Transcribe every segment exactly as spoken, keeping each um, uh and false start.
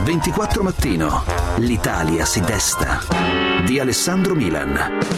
ventiquattro Mattino. L'Italia si desta. Di Alessandro Milan.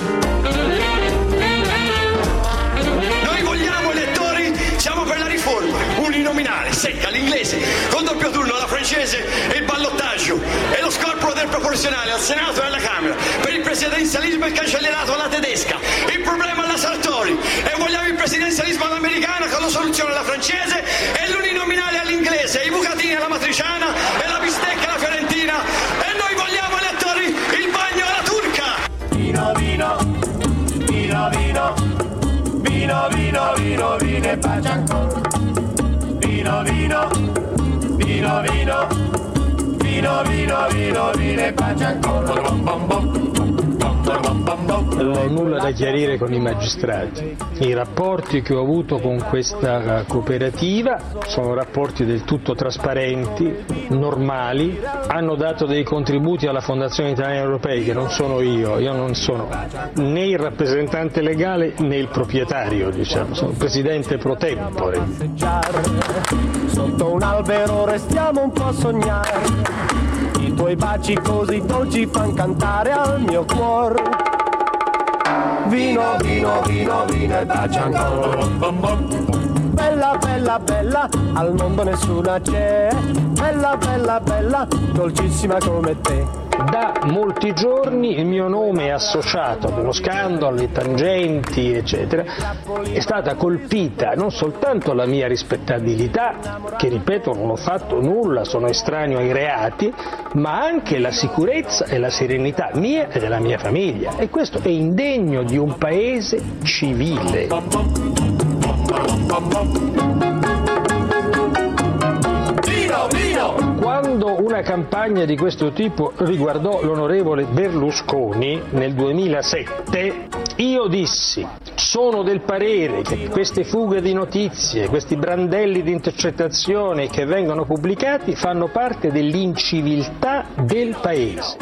Noi vogliamo elettori, siamo per la riforma uninominale, secca, l'inglese, con doppio turno, la francese e il ballottaggio e lo scorporo del proporzionale al Senato e alla Camera. Per il presidenzialismo è cancellato alla tedesca, il problema alla Sartori, e vogliamo il presidenzialismo all'americana con la soluzione alla francese e l'uninominale all'inglese, i bucatini alla matriciana e la bistecca alla fiorentina, e noi vogliamo elettori il bagno alla turca. Vino, vino, vino, vino, vino, vino, vino, vino e pace ancora. Vino, vino, vino, vino, vino, vino, vino, vino e pace ancora. Bom, bom, bom. Non ho nulla da chiarire con i magistrati. I rapporti che ho avuto con questa cooperativa sono rapporti del tutto trasparenti, normali, hanno dato dei contributi alla Fondazione Italiani Europei, che non sono io, io non sono né il rappresentante legale né il proprietario, diciamo, sono il presidente pro tempore. Sotto un albero restiamo un po' a sognare, i tuoi baci così dolci fan cantare al mio cuore. Vino, vino, vino, vino e baci ancora. Bella, bella, bella, al mondo nessuna c'è. Bella, bella, bella, dolcissima come te. Da molti giorni il mio nome è associato ad uno scandalo, alle tangenti, eccetera. È stata colpita non soltanto la mia rispettabilità, che ripeto non ho fatto nulla, sono estraneo ai reati, ma anche la sicurezza e la serenità mia e della mia famiglia. E questo è indegno di un paese civile. Quando una campagna di questo tipo riguardò l'onorevole Berlusconi nel duemilasette, io dissi: sono del parere che queste fughe di notizie, questi brandelli di intercettazione che vengono pubblicati fanno parte dell'inciviltà del paese.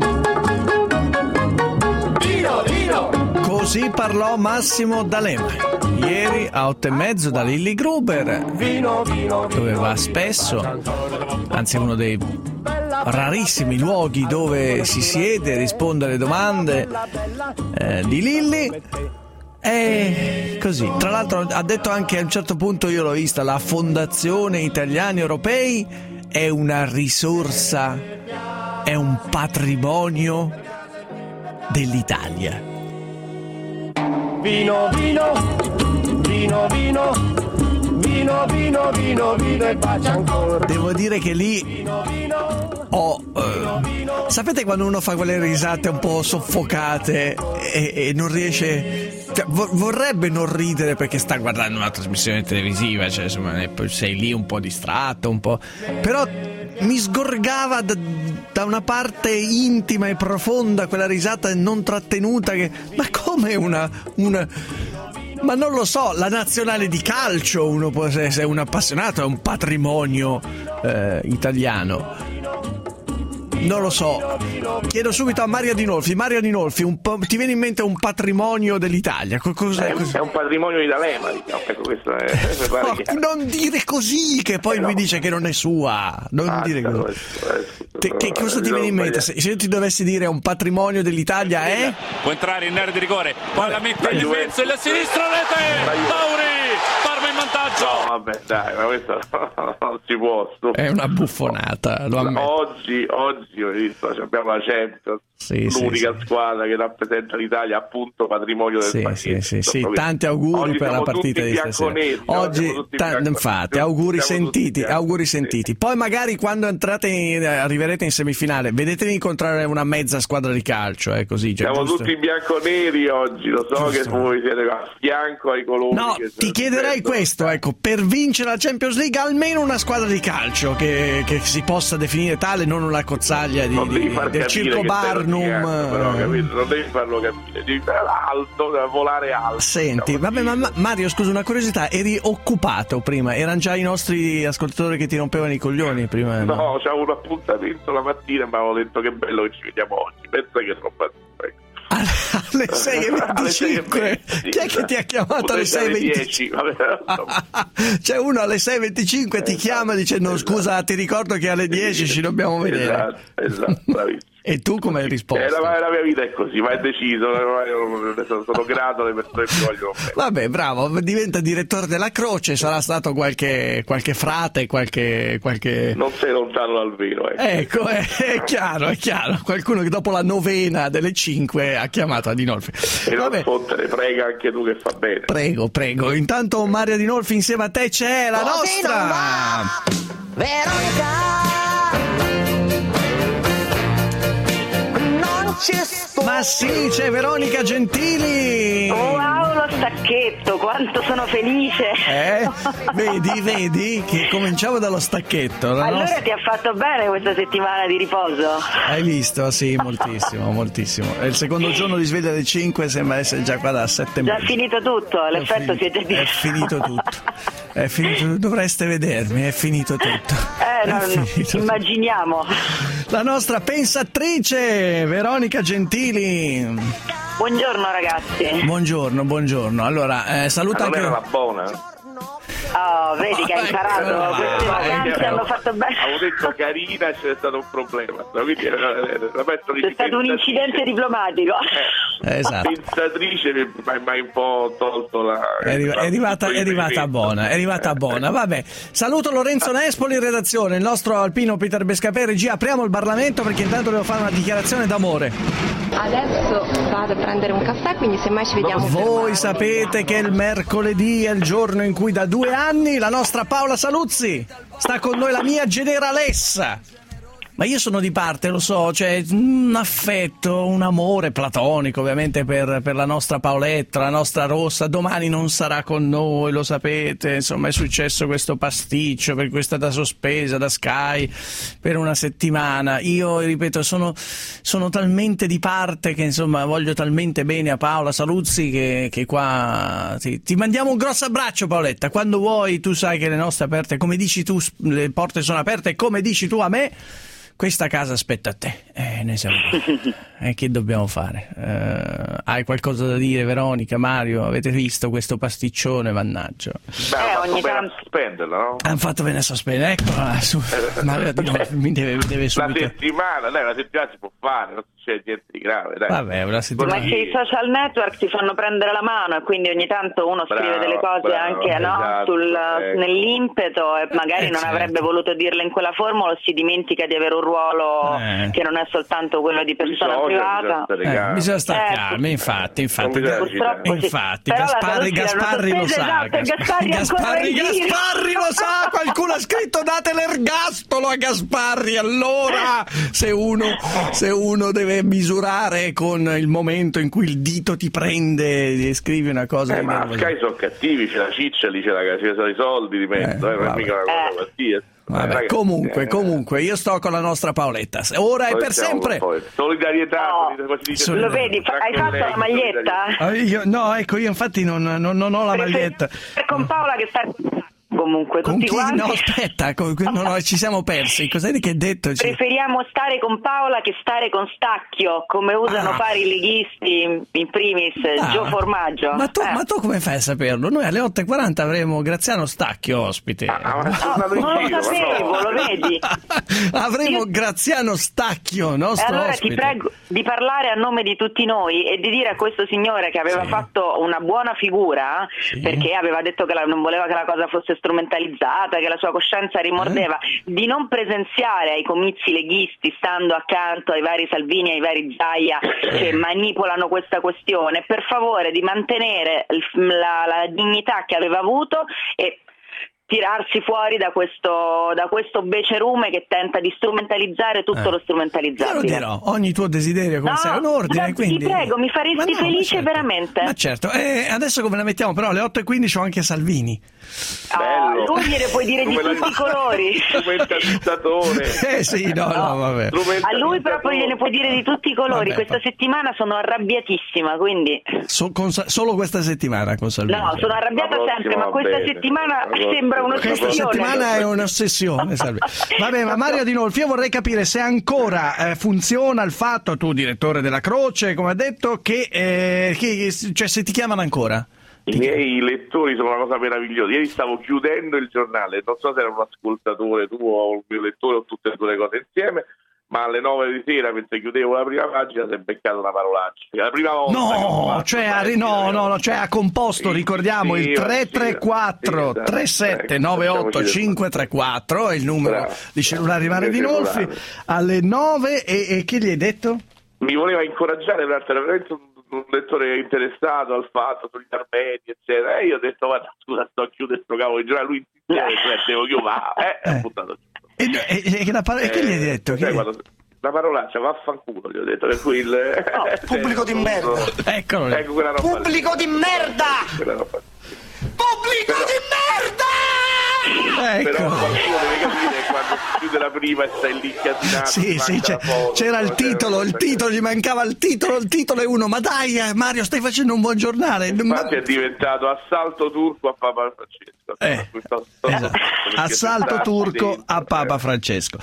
Così parlò Massimo D'Alema ieri a otto e mezzo da Lilli Gruber, dove va spesso, anzi è uno dei rarissimi luoghi dove si siede e risponde alle domande eh, di Lilli. E così, tra l'altro ha detto anche a un certo punto, io l'ho vista, la Fondazione Italiani Europei è una risorsa, è un patrimonio dell'Italia. Vino, vino, vino, vino, vino, vino, vino, vino e pace ancora. Devo dire che lì ho... Eh, sapete quando uno fa quelle risate un po' soffocate e, e non riesce... Cioè, vorrebbe non ridere perché sta guardando una trasmissione televisiva, cioè insomma sei lì un po' distratto, un po'... Però mi sgorgava da, da una parte intima e profonda quella risata non trattenuta che... Ma come una... una... Ma non lo so, la nazionale di calcio, uno può essere, se è un appassionato, è un patrimonio eh, italiano. Non lo so. Chiedo subito a Mario Adinolfi. Mario Adinolfi, un po', ti viene in mente un patrimonio dell'Italia? Cosa, è, cosa... è un patrimonio di D'Alema, diciamo. Ecco, questo è, no, che... Non dire così, che poi eh no. mi dice che non è sua. Non ah, dire così. Questo, eh, Te, che cosa ti viene in mente? Se, se io ti dovessi dire un patrimonio dell'Italia è? Può entrare in area di rigore, palla mette in mezzo e la sinistra rete. Mauri, Parma in vantaggio. No, vabbè, dai, ma questo non si può. Sto... È una buffonata, lo ammetto. Oggi, oggi ho visto, abbiamo la Champions, sì, l'unica sì, squadra sì. che rappresenta l'Italia, appunto patrimonio del sì, paese. Sì, sì, sì. Tanti auguri oggi per la partita di stasera. Oggi, ta- infatti, auguri siamo sentiti, auguri sentiti. Sì. Poi magari quando entrate in, arriverete in semifinale, vedete di incontrare una mezza squadra di calcio, eh, così. Cioè, siamo giusto? tutti bianconeri oggi, lo so giusto. Che voi siete a fianco ai colori. No, che ti chiederei questo, ecco, per vincere la Champions League almeno una squadra di calcio che, che si possa definire tale, non una cozzaglia di, di, del circo Barnum. Però, capito? Non devi farlo capire, devi fare alto, devi volare alto. Senti, vabbè, ma, ma Mario, scusa, una curiosità, eri occupato prima? Erano già i nostri ascoltatori che ti rompevano i coglioni prima? No, no? C'avevo un appuntamento la mattina, ma avevo detto che bello che ci vediamo oggi. Pensa che sono partito. alle sei e venticinque. Chi è che ti ha chiamato alle sei e venticinque? C'è uno alle sei e venticinque ti chiama dicendo scusa, ti ricordo che alle dieci ci dobbiamo vedere. Esatto, esatto, bravissimo. E tu come hai risposto? Eh, la, la mia vita è così, ma è deciso, sono, sono grato alle persone che vogliono bene. Vabbè, bravo, diventa direttore della Croce, sarà stato qualche, qualche frate, qualche, qualche... Non sei lontano dal vero, ecco. Ecco, è, è chiaro, è chiaro, qualcuno che dopo la novena delle cinque ha chiamato Adinolfi. E non fottere, prega anche tu che fa bene. Prego, prego, intanto Mario Adinolfi insieme a te c'è la nostra... Veronica! Ma sì, c'è Veronica Gentili. Wow, lo stacchetto, quanto sono felice. Eh? Vedi, vedi che cominciamo dallo stacchetto. Allora nostra... ti ha fatto bene questa settimana di riposo? Hai visto? Sì, moltissimo, moltissimo. È il secondo giorno di sveglia alle cinque, sembra essere già qua da sette mesi. Già finito tutto, l'effetto si è già visto. È finito tutto. È finito, dovreste vedermi, è finito tutto. Eh, no, finito immaginiamo. Tutto. La nostra pensatrice, Veronica Gentili. Buongiorno ragazzi. Buongiorno, buongiorno. Allora, eh, saluta anche... anche... era la buona? Oh, vedi che hai imparato, queste vacanze hanno fatto bene. Avevo detto carina e c'è stato un problema. Quindi, c'è stato un incidente diplomatico. Eh, esatto. Pensatrice mi hai un po' tolto la... È, arri- è arrivata, è arrivata buona, è arrivata buona. Vabbè, saluto Lorenzo Nespoli in redazione, il nostro alpino Peter Bescapè, regia. Apriamo il Parlamento perché intanto devo fare una dichiarazione d'amore. Adesso vado a prendere un caffè, quindi semmai ci vediamo. Voi sapete che il mercoledì è il giorno in cui da due anni la nostra Paola Saluzzi sta con noi, la mia generalessa. Ma io sono di parte, lo so, c'è un affetto, un amore platonico ovviamente per, per la nostra Paoletta, la nostra Rossa. Domani non sarà con noi, lo sapete, insomma è successo questo pasticcio per cui è stata sospesa da Sky per una settimana. Io, ripeto, sono, sono talmente di parte che insomma voglio talmente bene a Paola Saluzzi che, che qua ti, ti mandiamo un grosso abbraccio, Paoletta, quando vuoi. Tu sai che le nostre aperte, come dici tu, le porte sono aperte e come dici tu a me, questa casa aspetta a te. Eh, ne siamo. E che dobbiamo fare? Eh, hai qualcosa da dire, Veronica, Mario? Avete visto questo pasticcione, mannaggia? Beh, eh, ogni tanto sospenderla, no? Hanno fatto bene a sospendere, eccola. Su. Mario, mi deve, deve subito. La settimana, dai, una settimana si può fare, non c'è niente di grave, dai. Vabbè, una settimana. Ma che i social network ti fanno prendere la mano e quindi ogni tanto uno bravo, scrive delle cose bravo, anche esatto, no, sul, ecco. nell'impeto e magari eh, non certo. avrebbe voluto dirle in quella forma o si dimentica di avere un ruolo eh. che non è soltanto quello di persona bisogna, privata. Bisogna, eh, bisogna stare eh, calmi, infatti, infatti, purtroppo infatti, sì. Gasparri, Gasparri lo sa. Esatto, Gasparri, Gasparri, Gasparri lo sa, qualcuno ha scritto date l'ergastolo a Gasparri, allora se uno, se uno deve misurare con il momento in cui il dito ti prende e scrivi una cosa. Eh, ma Sky sono cattivi, c'è la ciccia lì, c'è la c'è i soldi di mezzo, eh, non è mica una cosa cattiva. Vabbè, ragazzi, comunque, eh, comunque, io sto con la nostra Paoletta. Ora e per sempre. Solidarietà, no. Dice, lo vedi, hai fatto la maglietta? Ah, io, no, ecco, io infatti non, non, non ho la Prefer- maglietta. Con Paola che sta comunque con tutti chi? quanti. No, aspetta, con, no, no, ci siamo persi. Cos'è che hai detto? Preferiamo stare con Paola che stare con Stacchio, come usano ah. fare i leghisti, in primis ah. Gio Formaggio. Ma tu, eh. ma tu come fai a saperlo? Noi alle otto e quaranta avremo Graziano Stacchio ospite. Ah, no, non lo sapevo, lo vedi? Avremo Io... Graziano Stacchio, nostro allora ospite. Ti prego di parlare a nome di tutti noi e di dire a questo signore che aveva sì. fatto una buona figura, sì. perché aveva detto che la, non voleva che la cosa fosse strumentalizzata, che la sua coscienza rimordeva, eh? di non presenziare ai comizi leghisti stando accanto ai vari Salvini e ai vari Zaia eh. che manipolano questa questione, per favore di mantenere la, la dignità che aveva avuto e tirarsi fuori da questo, da questo becerume che tenta di strumentalizzare tutto eh. lo strumentalizzabile. Io lo dirò, ogni tuo desiderio come no, sei un ordine, no, quindi... ti prego, mi faresti no, felice certo. veramente. Ma certo, e adesso come la mettiamo? Però alle otto e quindici ho anche Salvini. Oh, lui gliene puoi dire di tutti i colori. Strumentalizzatore. Eh sì, no, no, no vabbè. A lui proprio gliene puoi dire di tutti i colori. Vabbè, questa pa- settimana sono arrabbiatissima, quindi... So, con, solo questa settimana con Salvini. No, sono arrabbiata sempre, ma questa bene, settimana sembra Questa settimana è un'ossessione, Salvini. Vabbè, ma Mario Adinolfi, io vorrei capire se ancora eh, funziona il fatto, tu direttore della Croce, come ha detto, che, eh, che cioè se ti chiamano ancora. I miei lettori sono una cosa meravigliosa. Ieri stavo chiudendo il giornale, non so se era un ascoltatore tuo o un mio lettore o tutte e due le cose insieme, ma alle nove di sera, mentre chiudevo la prima pagina, si è beccato una parolaccia. La prima volta no, cioè, ha, no, no, no, cioè ha composto, sì, ricordiamo, sì, il tre tre quattro tre sette nove otto cinque tre quattro, è il numero Bravo. di cellulare di Mario Adinolfi, alle nove, e, e che gli hai detto? Mi voleva incoraggiare, perché era veramente un, un lettore interessato al fatto, sugli armeni, eccetera, e io ho detto, guarda, scusa, sto a chiudere sto cavolo di giornale, lui insiste, cioè, devo chiudere, eh, eh. ho buttato giù. E, e, e, la par- eh, che gli hai detto? Che... Quando, la parolaccia, vaffanculo, gli ho detto, per cui il no, pubblico di merda. Eccolo. Ecco quella roba. Pubblico di merda. Quella roba. Pubblico Però... di merda. Ecco. Però qualcuno deve capire quando si chiude la prima e stai lì casinato. Sì, sì, c'è, foto, c'era il titolo, il titolo, gli mancava il titolo, il titolo è uno, ma dai eh, Mario, stai facendo un buon giornale. Infatti ma... è diventato assalto turco a Papa Francesco. Eh, sto, sto esatto. Assalto turco dentro, a Papa eh. Francesco.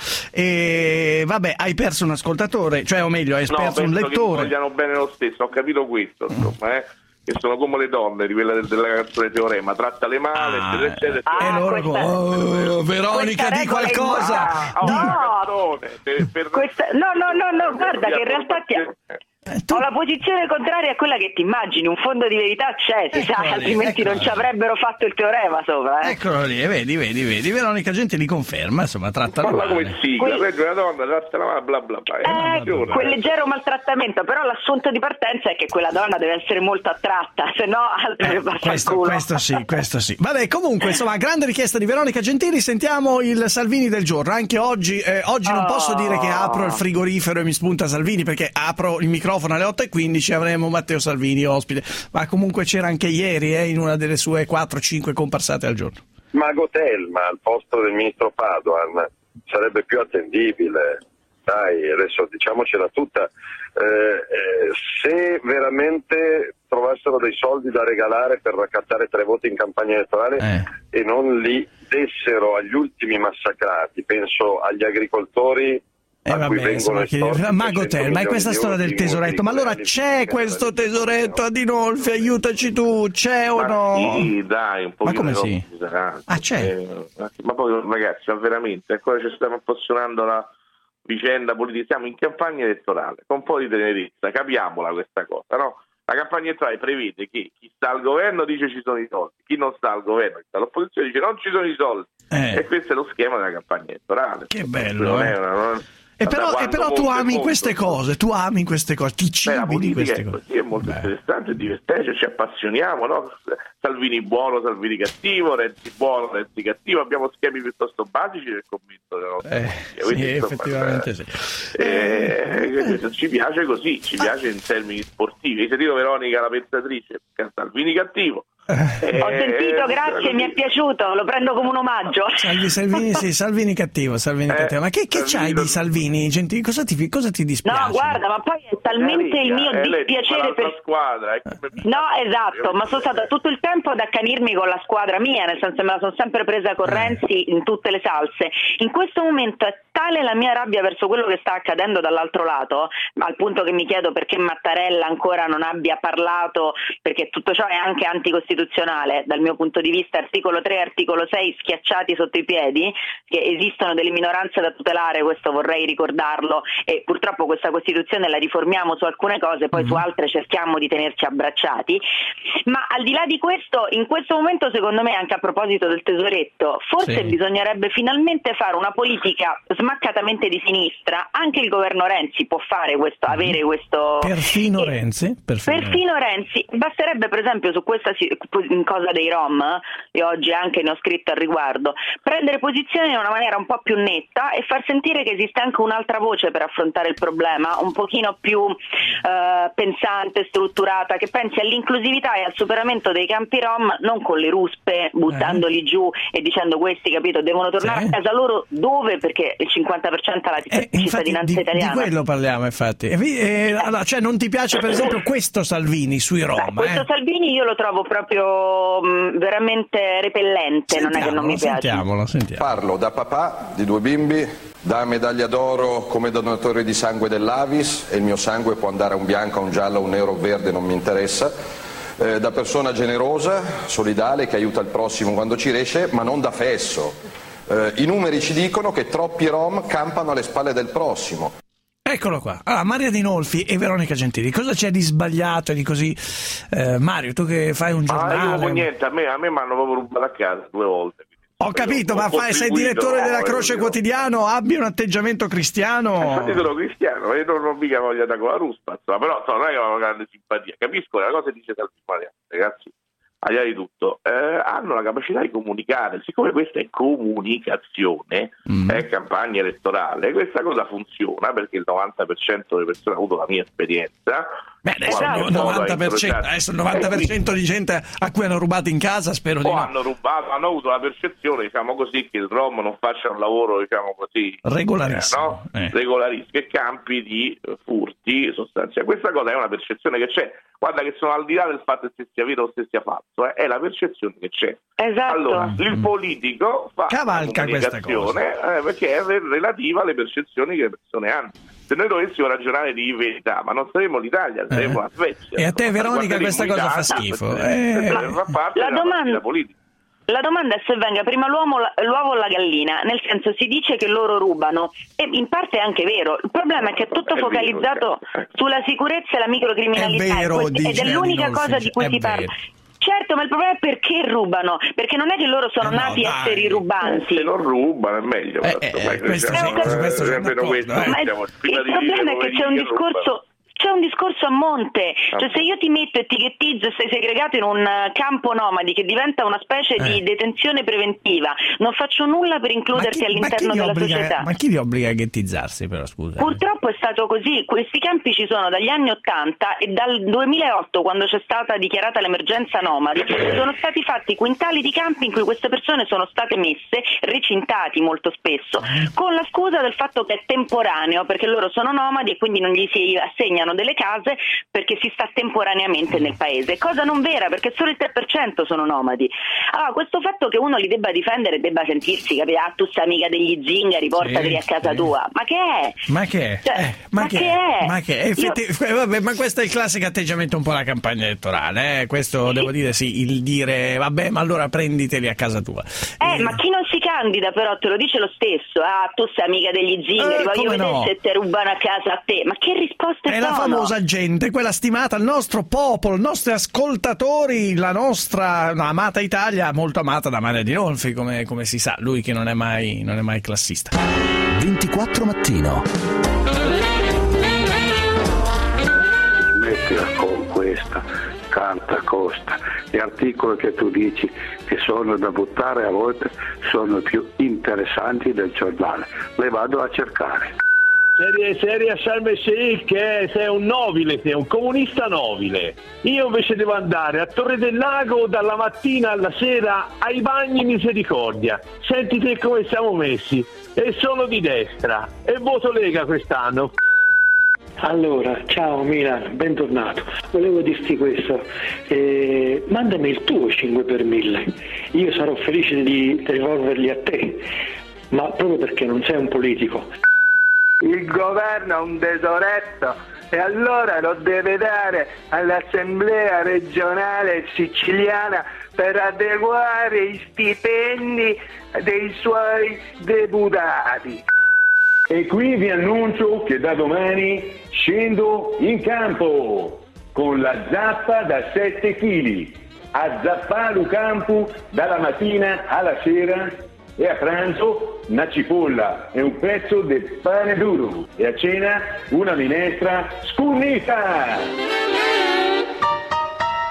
E vabbè, hai perso un ascoltatore, cioè o meglio, hai no, perso un lettore. Che vogliano bene lo stesso, ho capito questo, insomma, eh. Che sono come le donne di quella della canzone Teorema, trattale male, ah, eccetera, eccetera. Ah, e loro questa, oh, Veronica, di qualcosa. Oh, no, per, per... Questa, no, no, no, no, guarda che in realtà ti... Tu... ho la posizione contraria a quella che ti immagini, un fondo di verità c'è, si sa, altrimenti non ci avrebbero fatto il teorema sopra. Eh. Eccolo lì, vedi, vedi, vedi, Veronica Gente li conferma, insomma, trattala male. Come sigla, que... una donna, trattala male, bla bla bla. Eh, eh, quel leggero maltrattamento, però l'assunto di partenza è che quella donna deve essere molto attratta, se no altro eh, questo, questo sì, questo sì. Vabbè, comunque, insomma, grande richiesta di Veronica Gentili, sentiamo il Salvini del giorno. Anche oggi, eh, oggi oh. non posso dire che apro il frigorifero e mi spunta Salvini, perché apro il microfono alle otto e quindici, avremo Matteo Salvini ospite, ma comunque c'era anche ieri eh, in una delle sue quattro cinque comparsate al giorno. Mago Telma al posto del ministro Padoan sarebbe più attendibile, dai, adesso diciamocela tutta, eh, eh, se veramente trovassero dei soldi da regalare per raccattare tre voti in campagna elettorale eh. e non li dessero agli ultimi massacrati, penso agli agricoltori. Eh vabbè, insomma, che... Mago Tel, ma è questa storia del tesoretto, ma allora c'è questo tesoretto Adinolfi, aiutaci tu, c'è o no? Sì, dai, un po'. Ma come sì? Ah, c'è? Eh, ma poi ragazzi, ma veramente, ancora ci stiamo appassionando la vicenda politica, siamo in campagna elettorale, con un po' di tenerezza, capiamola questa cosa, no? La campagna elettorale prevede che chi sta al governo dice ci sono i soldi, chi non sta al governo, chi sta all'opposizione dice non ci sono i soldi, eh. e questo è lo schema della campagna elettorale. Che bello, non eh. è una, non... E però, e però tu ami molto, queste cose, tu ami queste cose, ti cibi di queste cose. Sì, è molto Beh. interessante, divertente, ci appassioniamo, no? Salvini buono, Salvini cattivo, Renzi buono, Renzi cattivo, abbiamo schemi piuttosto basici del commento della nostra eh, sì, effettivamente eh, sì. Eh, eh, ci piace così, ci piace in termini sportivi. Hai sentito Veronica la pensatrice? Salvini cattivo. Eh, Ho sentito, grazie, eh, mi è piaciuto, lo prendo come un omaggio. Salvi, Salvini, sì, Salvini cattivo, Salvini eh, cattivo. Ma che, che c'hai di Salvini? Gentili, cosa ti, cosa ti dispiace? No, guarda, ma poi è talmente eh, il mio eh, dispiacere per la squadra. Eh, no, esatto, ma sono stata tutto il tempo ad accanirmi con la squadra mia, nel senso me la sono sempre presa con Renzi in tutte le salse. In questo momento è tale la mia rabbia verso quello che sta accadendo dall'altro lato, al punto che mi chiedo perché Mattarella ancora non abbia parlato, perché tutto ciò è anche anticostituzionale dal mio punto di vista, articolo tre, articolo sei schiacciati sotto i piedi, che esistono delle minoranze da tutelare, questo vorrei ricordarlo, e purtroppo questa Costituzione la riformiamo su alcune cose, poi mm-hmm. su altre cerchiamo di tenerci abbracciati, ma al di là di questo, in questo momento secondo me, anche a proposito del tesoretto, forse sì. bisognerebbe finalmente fare una politica smaccatamente di sinistra, anche il governo Renzi può fare questo, mm-hmm. avere questo... Perfino eh, Renzi? Perfino, perfino Renzi, basterebbe per esempio su questa in cosa dei Rom, e oggi anche ne ho scritto al riguardo, prendere posizione in una maniera un po' più netta e far sentire che esiste anche un'altra voce per affrontare il problema, un pochino più eh, pensante, strutturata, che pensi all'inclusività e al superamento dei campi rom non con le ruspe, buttandoli eh. giù e dicendo questi, capito, devono tornare sì. a casa loro, dove? Perché il cinquanta per cento ha la eh, cittadinanza di, italiana. Di quello parliamo, infatti. E, e, allora, cioè non ti piace per esempio questo Salvini sui rom? Beh, questo eh? Salvini io lo trovo proprio mh, veramente repellente, sentiamolo, non è che non mi piace. Sentiamolo, sentiamo. Parlo da papà di due bimbi, da medaglia d'oro come donatore di sangue dell'Avis, e il mio sangue può andare a un bianco, a un giallo, a un nero, a un verde, non mi interessa, eh, da persona generosa, solidale, che aiuta il prossimo quando ci riesce, ma non da fesso. Eh, I numeri ci dicono che troppi rom campano alle spalle del prossimo. Eccolo qua. Allora, Maria Dinolfi e Veronica Gentili, cosa c'è di sbagliato e di così? Eh, Mario, tu che fai un giornale... Ah, io non niente, a me, a me mi hanno proprio rubato a casa due volte. Ho capito, ma fai, sei direttore della Croce Quotidiano, abbi un atteggiamento cristiano. Infatti sono cristiano, io non ho mica voglia da con la ruspa, però non è che ho una grande simpatia. Capisco che la cosa dice Salvini, ragazzi, al di là di tutto, eh, hanno la capacità di comunicare. Siccome questa è comunicazione, mm. è campagna elettorale, questa cosa funziona perché il novanta per cento delle persone ha avuto la mia esperienza. Beh, adesso il novanta per cento, adesso il novanta per cento di gente a cui hanno rubato in casa, spero di o no. hanno rubato, hanno avuto la percezione, diciamo così, che il rom non faccia un lavoro, diciamo così, regolarissimo, eh, no? eh. regolarissimo, che campi di furti sostanziali. Questa cosa è una percezione che c'è. Guarda che sono al di là del fatto che sia vero o se sia falso, eh, è la percezione che c'è. Esatto. Allora, il politico fa cavalca questa cosa eh, perché è relativa alle percezioni che le persone hanno. Se noi dovessimo ragionare di verità, ma non saremmo l'Italia, saremmo eh. la Svezia. E a te, Veronica, questa cosa fa schifo. Eh. Fa parte la della domanda... politica. La domanda è se venga prima l'uomo, l'uovo o la gallina, nel senso si dice che loro rubano e in parte è anche vero, il problema è che è tutto è focalizzato vero, sulla sicurezza e la microcriminalità è vero, ed è l'unica cosa di cui si parla. Certo, ma il problema è perché rubano, perché non è che loro sono eh no, nati dai. esseri rubanti. Se non rubano è meglio. Eh, eh, questo sì, questo, questo è vero questo. Ma il, il problema è che c'è un discorso... C'è un discorso a monte, cioè se io ti metto etikettizzo e sei segregato in un campo nomadi che diventa una specie eh. di detenzione preventiva, non faccio nulla per includerti chi, all'interno della obbliga, società. Ma chi vi obbliga a ghettizzarsi però, scusa? Purtroppo è stato così, questi campi ci sono dagli anni ottanta e dal duemilaotto, quando c'è stata dichiarata l'emergenza nomadi, sono stati fatti quintali di campi in cui queste persone sono state messe, recintati molto spesso, con la scusa del fatto che è temporaneo, perché loro sono nomadi e quindi non gli si assegnano delle case perché si sta temporaneamente nel paese, cosa non vera perché solo il tre per cento sono nomadi. Allora questo fatto che uno li debba difendere, debba sentirsi che ah, tu sei amica degli zingari, portateli sì, a casa sì. tua, ma che è? Ma che è? Cioè, eh, ma, ma che, che è? è? Ma che è? Effetti... Io... Vabbè, ma questo è il classico atteggiamento un po' alla campagna elettorale, eh? Questo sì. devo dire sì, il dire vabbè ma allora prenditeli a casa tua. Eh, eh. ma chi non si candida però te lo dice lo stesso, ah tu sei amica degli zingari, eh, voglio vedere no. se te rubano a casa a te, ma che risposte è sono? La famosa gente, quella stimata, il nostro popolo, i nostri ascoltatori, la nostra amata Italia, molto amata da Maria Dinolfi, come, come si sa, lui che non è mai, non è mai classista. ventiquattro Mattino. Smettila con questa carta costa. Gli articoli che tu dici che sono da buttare a volte sono più interessanti del giornale. Le vado a cercare. Serie, serie a salve sì, che sei un nobile, sei un comunista nobile. Io invece devo andare a Torre del Lago dalla mattina alla sera ai bagni Misericordia. Senti te come siamo messi. E sono di destra. E voto Lega quest'anno. Allora, ciao Milan, bentornato. Volevo dirti questo, eh, mandami il tuo cinque per mille, io sarò felice di rivolverli a te, ma proprio perché non sei un politico. Il governo ha un tesoretto e allora lo deve dare all'Assemblea regionale siciliana per adeguare i stipendi dei suoi deputati. E qui vi annuncio che da domani scendo in campo con la zappa da sette chili, a zappare il campo dalla mattina alla sera e a pranzo una cipolla e un pezzo di pane duro e a cena una minestra scunnita.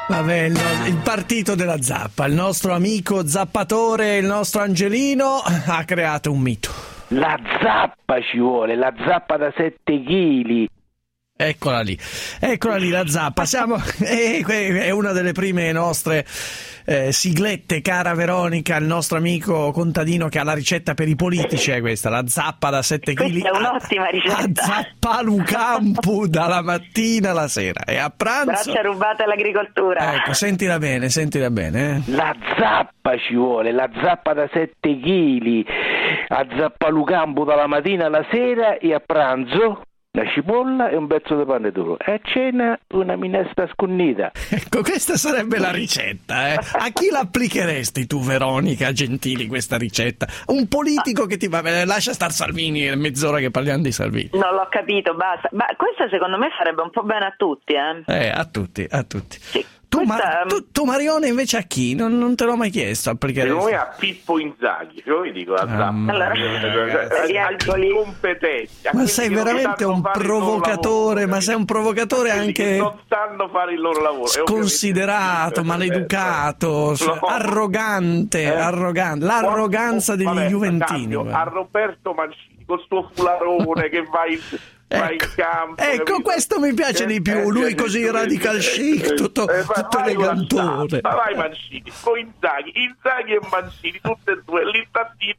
Vabbè, il, il partito della zappa, il nostro amico zappatore, il nostro Angelino, ha creato un mito. La zappa ci vuole, la zappa da sette chili. Eccola lì, eccola lì la zappa. Siamo, è, è una delle prime nostre eh, siglette, cara Veronica, il nostro amico contadino che ha la ricetta per i politici, è questa, la zappa da sette chili. Questa è un'ottima ricetta. A Zappalucampu dalla mattina alla sera e a pranzo. Braccia rubate all'agricoltura. Ecco, sentila bene, sentila bene. Eh. La zappa ci vuole, la zappa da sette chili, a Zappalucampu dalla mattina alla sera e a pranzo una cipolla e un pezzo di pane duro, e a cena una minestra scunnita. Ecco, questa sarebbe la ricetta, eh? A chi l'applicheresti tu, Veronica Gentili, questa ricetta? Un politico che ti va bene, lascia star Salvini, è mezz'ora che parliamo di Salvini. Non l'ho capito, basta. Ma questa secondo me farebbe un po' bene a tutti, eh? Eh, a tutti, a tutti. Sì. Tu, Questa... ma, tu, tu Marione invece a chi? Non, non te l'ho mai chiesto. Secondo me a Pippo Inzaghi, io vi dico la zappa. Um, allora, agli incompetenti. Ma sei veramente un provocatore, ma sei un provocatore anche non sanno fare il loro lavoro. Sconsiderato, maleducato, no. arrogante, eh. arrogante, l'arroganza oh, oh, degli vabbè, juventini. Cambio, a Roberto Mancini col suo fularone che vai Vai ecco, in campo, ecco capito? Questo mi piace eh, di più, eh, lui così eh, radical eh, chic, tutto, eh, tutto vai, elegantone. Ma vai Mancini, con Inzaghi, Inzaghi e Mancini, tutte e due, lì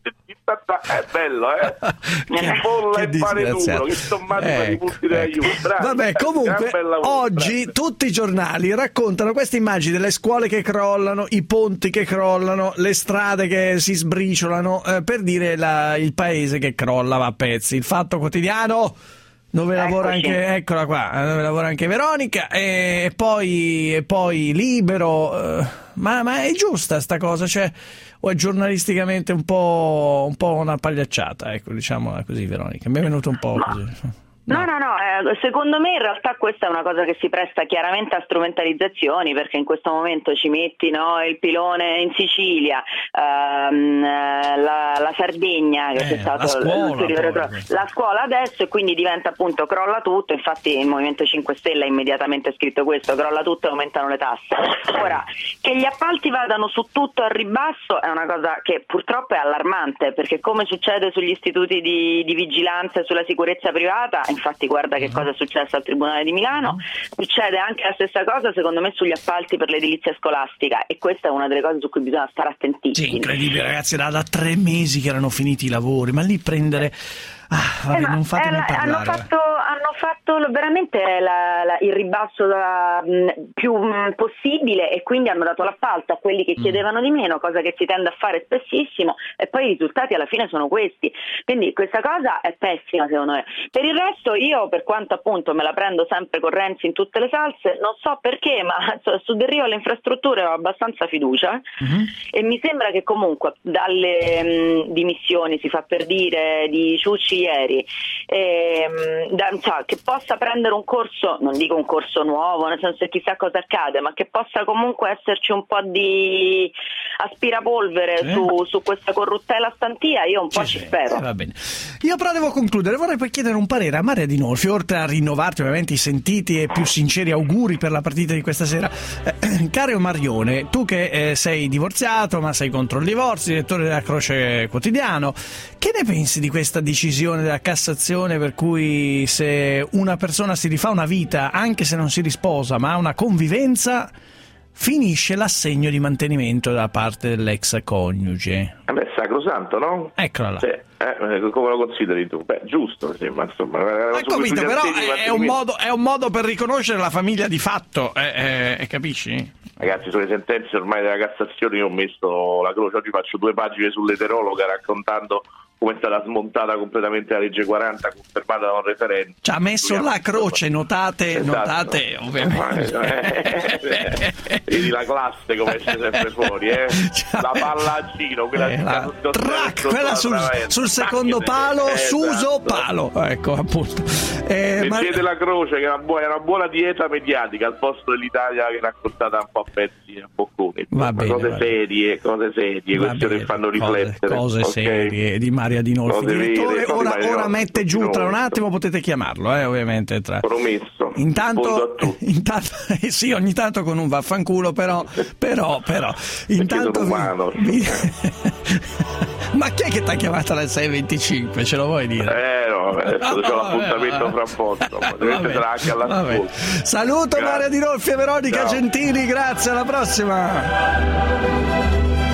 è bello, eh? Bolla e pane duro, che tommati ecco, per i punti della Juve. Vabbè, comunque, oggi bravi. Tutti i giornali raccontano queste immagini delle scuole che crollano, i ponti che crollano, le strade che si sbriciolano, eh, per dire la, il paese che crolla, va a pezzi. Il Fatto Quotidiano, dove Eccoci. lavora anche, eccola qua, dove lavora anche Veronica, e poi, e poi Libero, eh, ma, ma è giusta sta cosa, cioè, o è giornalisticamente un po', un po' una pagliacciata, ecco, diciamola così, Veronica, mi è venuto un po' così. No, no, no, eh, secondo me in realtà questa è una cosa che si presta chiaramente a strumentalizzazioni, perché in questo momento ci metti, no, il pilone in Sicilia, ehm, la, la Sardegna, che eh, c'è stato la scuola, il, poi, la scuola adesso, e quindi diventa appunto crolla tutto. Infatti il Movimento cinque Stelle ha immediatamente scritto questo: crolla tutto e aumentano le tasse. Ora, che gli appalti vadano su tutto al ribasso è una cosa che purtroppo è allarmante, perché come succede sugli istituti di, di vigilanza e sulla sicurezza privata, infatti guarda che cosa è successo al Tribunale di Milano, succede anche la stessa cosa secondo me sugli appalti per l'edilizia scolastica, e questa è una delle cose su cui bisogna stare attentissimi. Sì, incredibile ragazzi, da, da tre mesi che erano finiti i lavori, ma lì prendere... Ah, vabbè, eh, non fatemi eh, parlare. Hanno fatto, hanno fatto veramente la, la, il ribasso da, mh, più mh, possibile, e quindi hanno dato l'appalto a quelli che mm. chiedevano di meno, cosa che si tende a fare spessissimo, e poi i risultati alla fine sono questi. Quindi questa cosa è pessima secondo me. Per il resto io, per quanto appunto me la prendo sempre con Renzi in tutte le salse, non so perché, ma su Del Rio alle infrastrutture ho abbastanza fiducia, mm-hmm. e mi sembra che comunque dalle mh, dimissioni, si fa per dire, di Ciucci ieri, ehm, da, cioè, che possa prendere un corso, non dico un corso nuovo, nel senso che chissà cosa accade, ma che possa comunque esserci un po' di aspirapolvere eh? su, su questa corruttela stantia, io un po' ci, ci spero. Eh, va bene. Io però devo concludere, vorrei poi chiedere un parere a Maria Dinolfi, oltre a rinnovarti ovviamente i sentiti e più sinceri auguri per la partita di questa sera. Eh, caro Marione, tu che eh, sei divorziato, ma sei contro il divorzio, direttore della Croce Quotidiano, che ne pensi di questa decisione della Cassazione per cui se una persona si rifà una vita, anche se non si risposa, ma ha una convivenza, finisce l'assegno di mantenimento da parte dell'ex coniuge? Eh beh, sacrosanto, no? Eccola là. Cioè, eh, come lo consideri tu? Beh, giusto, sì, ma insomma... Hai capito, però è un, modo, è un modo per riconoscere la famiglia di fatto, eh, eh, capisci? Ragazzi, sulle sentenze ormai della Cassazione io ho messo la croce, oggi faccio due pagine sull'eterologa raccontando come è stata smontata completamente la legge quaranta, confermata da un referendum. Ci ha messo la croce, notate, esatto. notate ovviamente. Vedi la classe come esce sempre fuori, eh? La palla a giro, quella, eh, la track, quella sul, sul secondo palo, eh, Suso, esatto. Palo, ecco appunto. Eh, Leggete ma... la croce, che è una, buona, è una buona dieta mediatica al posto dell'Italia che è raccontata un po' a pezzi, a bocconi. Va bene, cose va serie, cose serie, va questioni che fanno riflettere. Cose, cose okay. serie di Maria Dinolfi, direttore. Ora, ora mette giù tra un attimo, potete chiamarlo, eh, ovviamente. Tra... Promesso. intanto, intanto eh, sì, ogni tanto con un vaffanculo, però, però, però, intanto vi... Ma chi è che ti ha chiamato alle sei e venticinque? Ce lo vuoi dire? Eh no, adesso c'ho oh, l'appuntamento fra poco, dovete sarà anche all'ascolto. Saluto grazie. Maria Di Rolfi e Veronica Ciao. Gentili, grazie, alla prossima.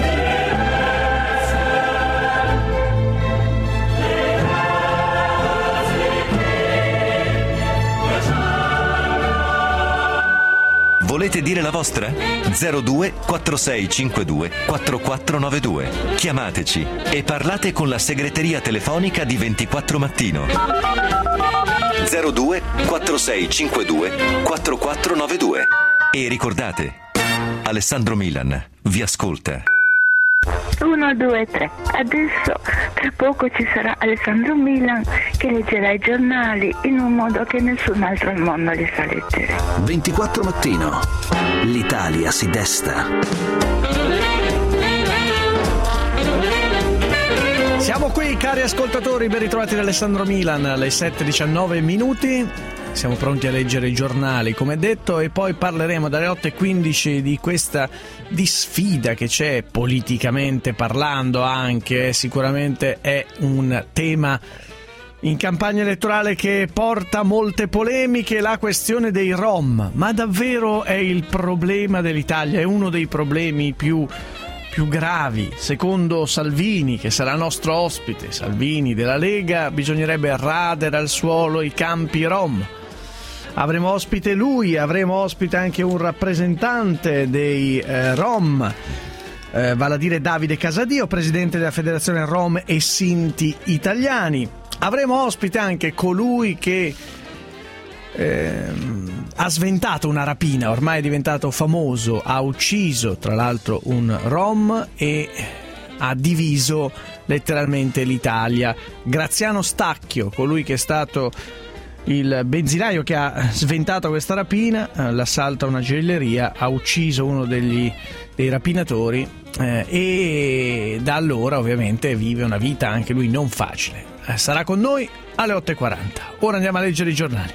Volete dire la vostra? zero due quattro sei cinque due quattro quattro nove due. Chiamateci e parlate con la segreteria telefonica di ventiquattro Mattino. zero due quattro sei cinque due quattro quattro nove due. E ricordate, Alessandro Milan vi ascolta. uno, due, tre. Adesso tra poco ci sarà Alessandro Milan che leggerà i giornali in un modo che nessun altro al mondo li sa leggere. ventiquattro Mattino. L'Italia si desta. Siamo qui, cari ascoltatori, ben ritrovati da Alessandro Milan, alle sette e diciannove minuti. Siamo pronti a leggere i giornali, come detto, e poi parleremo dalle otto e quindici di questa di sfida che c'è politicamente parlando anche. Sicuramente è un tema in campagna elettorale che porta molte polemiche, la questione dei Rom. Ma davvero è il problema dell'Italia? È uno dei problemi più... più gravi. Secondo Salvini, che sarà nostro ospite, Salvini della Lega, bisognerebbe radere al suolo i campi Rom. Avremo ospite lui, avremo ospite anche un rappresentante dei eh, Rom, eh, vale a dire Davide Casadio, presidente della Federazione Rom e Sinti Italiani. Avremo ospite anche colui che eh, ha sventato una rapina, ormai è diventato famoso, ha ucciso tra l'altro un Rom e ha diviso letteralmente l'Italia. Graziano Stacchio, colui che è stato il benzinaio che ha sventato questa rapina, eh, l'assalto a una gioielleria, ha ucciso uno degli, dei rapinatori eh, e da allora ovviamente vive una vita anche lui non facile. Eh, sarà con noi alle otto e quaranta. Ora andiamo a leggere i giornali.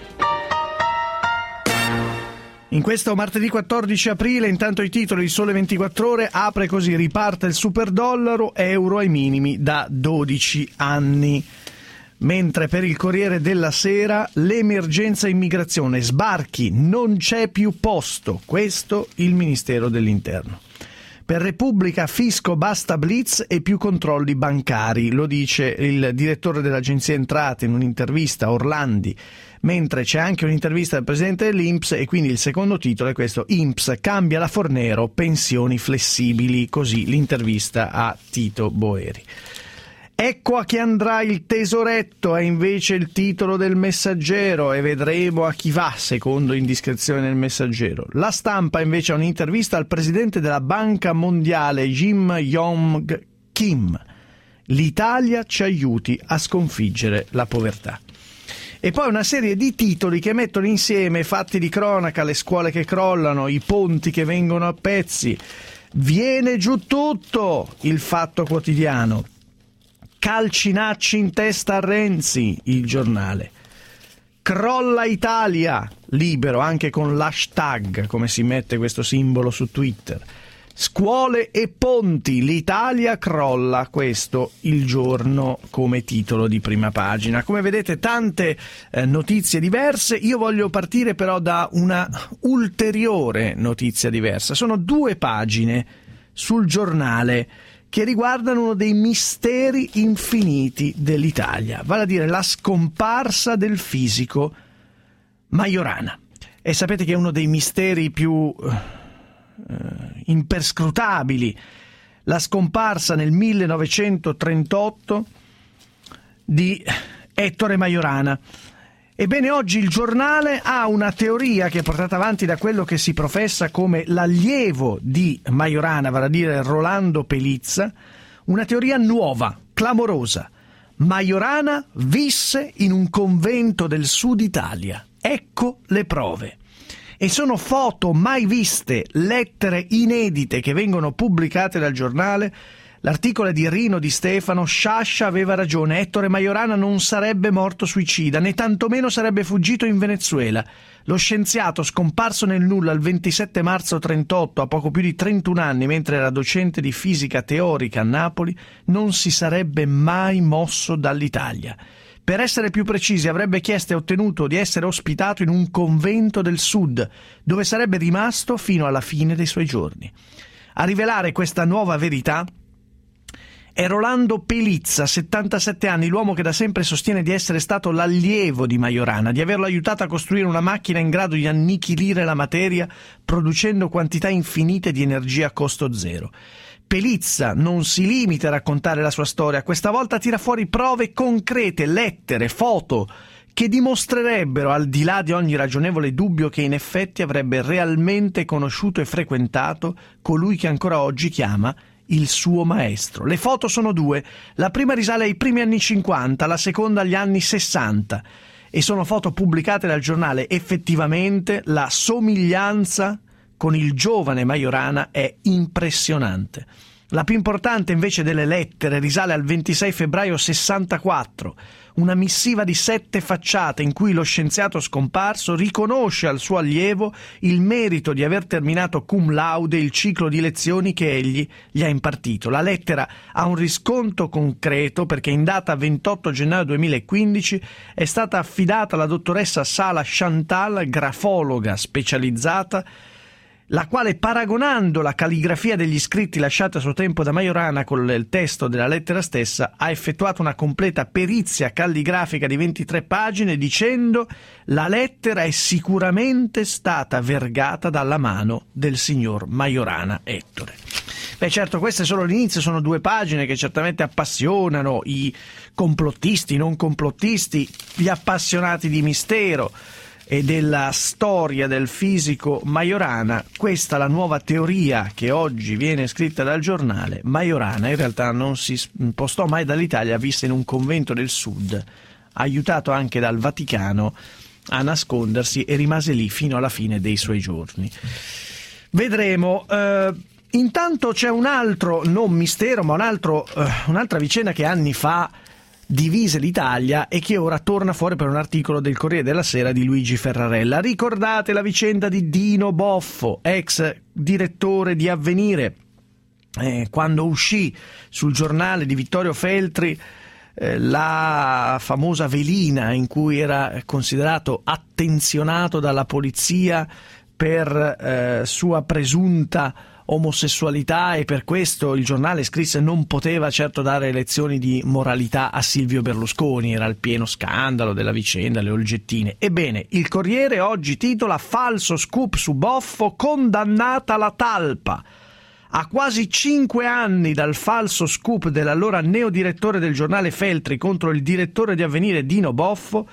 In questo martedì quattordici aprile, intanto i titoli: Il Sole ventiquattro Ore apre così: riparte il superdollaro, euro ai minimi da dodici anni. Mentre per il Corriere della Sera, l'emergenza immigrazione, sbarchi, non c'è più posto, questo il Ministero dell'Interno. Per Repubblica, fisco, basta blitz e più controlli bancari, lo dice il direttore dell'Agenzia Entrate in un'intervista, Orlandi, mentre c'è anche un'intervista del presidente dell'I N P S e quindi il secondo titolo è questo: I N P S cambia la Fornero, pensioni flessibili, così l'intervista a Tito Boeri. Ecco a chi andrà il tesoretto è invece il titolo del Messaggero e vedremo a chi va, secondo indiscrezione del Messaggero. La Stampa invece ha un'intervista al presidente della Banca Mondiale Jim Yong Kim. L'Italia ci aiuti a sconfiggere la povertà. E poi una serie di titoli che mettono insieme fatti di cronaca, le scuole che crollano, i ponti che vengono a pezzi. Viene giù tutto, il Fatto Quotidiano. Calcinacci in testa a Renzi, il Giornale. Crolla Italia, Libero, anche con l'hashtag, come si mette questo simbolo su Twitter. Scuole e ponti, l'Italia crolla, questo Il Giorno come titolo di prima pagina. Come vedete tante eh, notizie diverse, io voglio partire però da una ulteriore notizia diversa. Sono due pagine sul Giornale che riguardano uno dei misteri infiniti dell'Italia, vale a dire la scomparsa del fisico Majorana. E sapete che è uno dei misteri più eh, imperscrutabili, la scomparsa nel millenovecentotrentotto di Ettore Majorana. Ebbene, oggi il Giornale ha una teoria che è portata avanti da quello che si professa come l'allievo di Majorana, vale a dire Rolando Pelizza, una teoria nuova, clamorosa. Majorana visse in un convento del Sud Italia. Ecco le prove. E sono foto mai viste, lettere inedite che vengono pubblicate dal Giornale, L'articolo è di Rino Di Stefano. Sciascia aveva ragione, Ettore Majorana non sarebbe morto suicida, né tantomeno sarebbe fuggito in Venezuela. Lo scienziato, scomparso nel nulla il ventisette marzo trentotto, a poco più di trentuno anni, mentre era docente di fisica teorica a Napoli, non si sarebbe mai mosso dall'Italia. Per essere più precisi, avrebbe chiesto e ottenuto di essere ospitato in un convento del sud, dove sarebbe rimasto fino alla fine dei suoi giorni. A rivelare questa nuova verità è Rolando Pelizza, settantasette anni, l'uomo che da sempre sostiene di essere stato l'allievo di Majorana, di averlo aiutato a costruire una macchina in grado di annichilire la materia producendo quantità infinite di energia a costo zero. Pelizza non si limita a raccontare la sua storia, questa volta tira fuori prove concrete, lettere, foto, che dimostrerebbero, al di là di ogni ragionevole dubbio, che in effetti avrebbe realmente conosciuto e frequentato colui che ancora oggi chiama il suo maestro. Le foto sono due, la prima risale ai primi anni cinquanta, la seconda agli anni sessanta, e sono foto pubblicate dal giornale. Effettivamente la somiglianza con il giovane Majorana è impressionante. La più importante invece delle lettere risale al ventisei febbraio sessantaquattro, una missiva di sette facciate in cui lo scienziato scomparso riconosce al suo allievo il merito di aver terminato cum laude il ciclo di lezioni che egli gli ha impartito. La lettera ha un riscontro concreto perché in data ventotto gennaio duemilaquindici è stata affidata alla dottoressa Sala Chantal, grafologa specializzata, la quale, paragonando la calligrafia degli scritti lasciati a suo tempo da Majorana con il testo della lettera stessa, ha effettuato una completa perizia calligrafica di ventitré pagine dicendo: la lettera è sicuramente stata vergata dalla mano del signor Majorana Ettore. Beh, certo, questo è solo l'inizio, sono due pagine che certamente appassionano i complottisti, i non complottisti, gli appassionati di mistero e della storia del fisico Majorana. Questa è la nuova teoria che oggi viene scritta dal giornale. Majorana in realtà non si spostò mai dall'Italia, visse in un convento del sud, aiutato anche dal Vaticano a nascondersi, e rimase lì fino alla fine dei suoi giorni. Vedremo. Eh, intanto c'è un altro, non mistero, ma un altro, eh, un'altra vicenda che anni fa divise l'Italia e che ora torna fuori per un articolo del Corriere della Sera di Luigi Ferrarella. Ricordate la vicenda di Dino Boffo, ex direttore di Avvenire, eh, quando uscì sul giornale di Vittorio Feltri eh, la famosa velina in cui era considerato attenzionato dalla polizia per eh, sua presunta omosessualità, e per questo il giornale scrisse non poteva certo dare lezioni di moralità a Silvio Berlusconi, era il pieno scandalo della vicenda, le olgettine. Ebbene, il Corriere oggi titola: falso scoop su Boffo, condannata la talpa. A quasi cinque anni dal falso scoop dell'allora neodirettore del giornale Feltri contro il direttore di Avvenire Dino Boffo,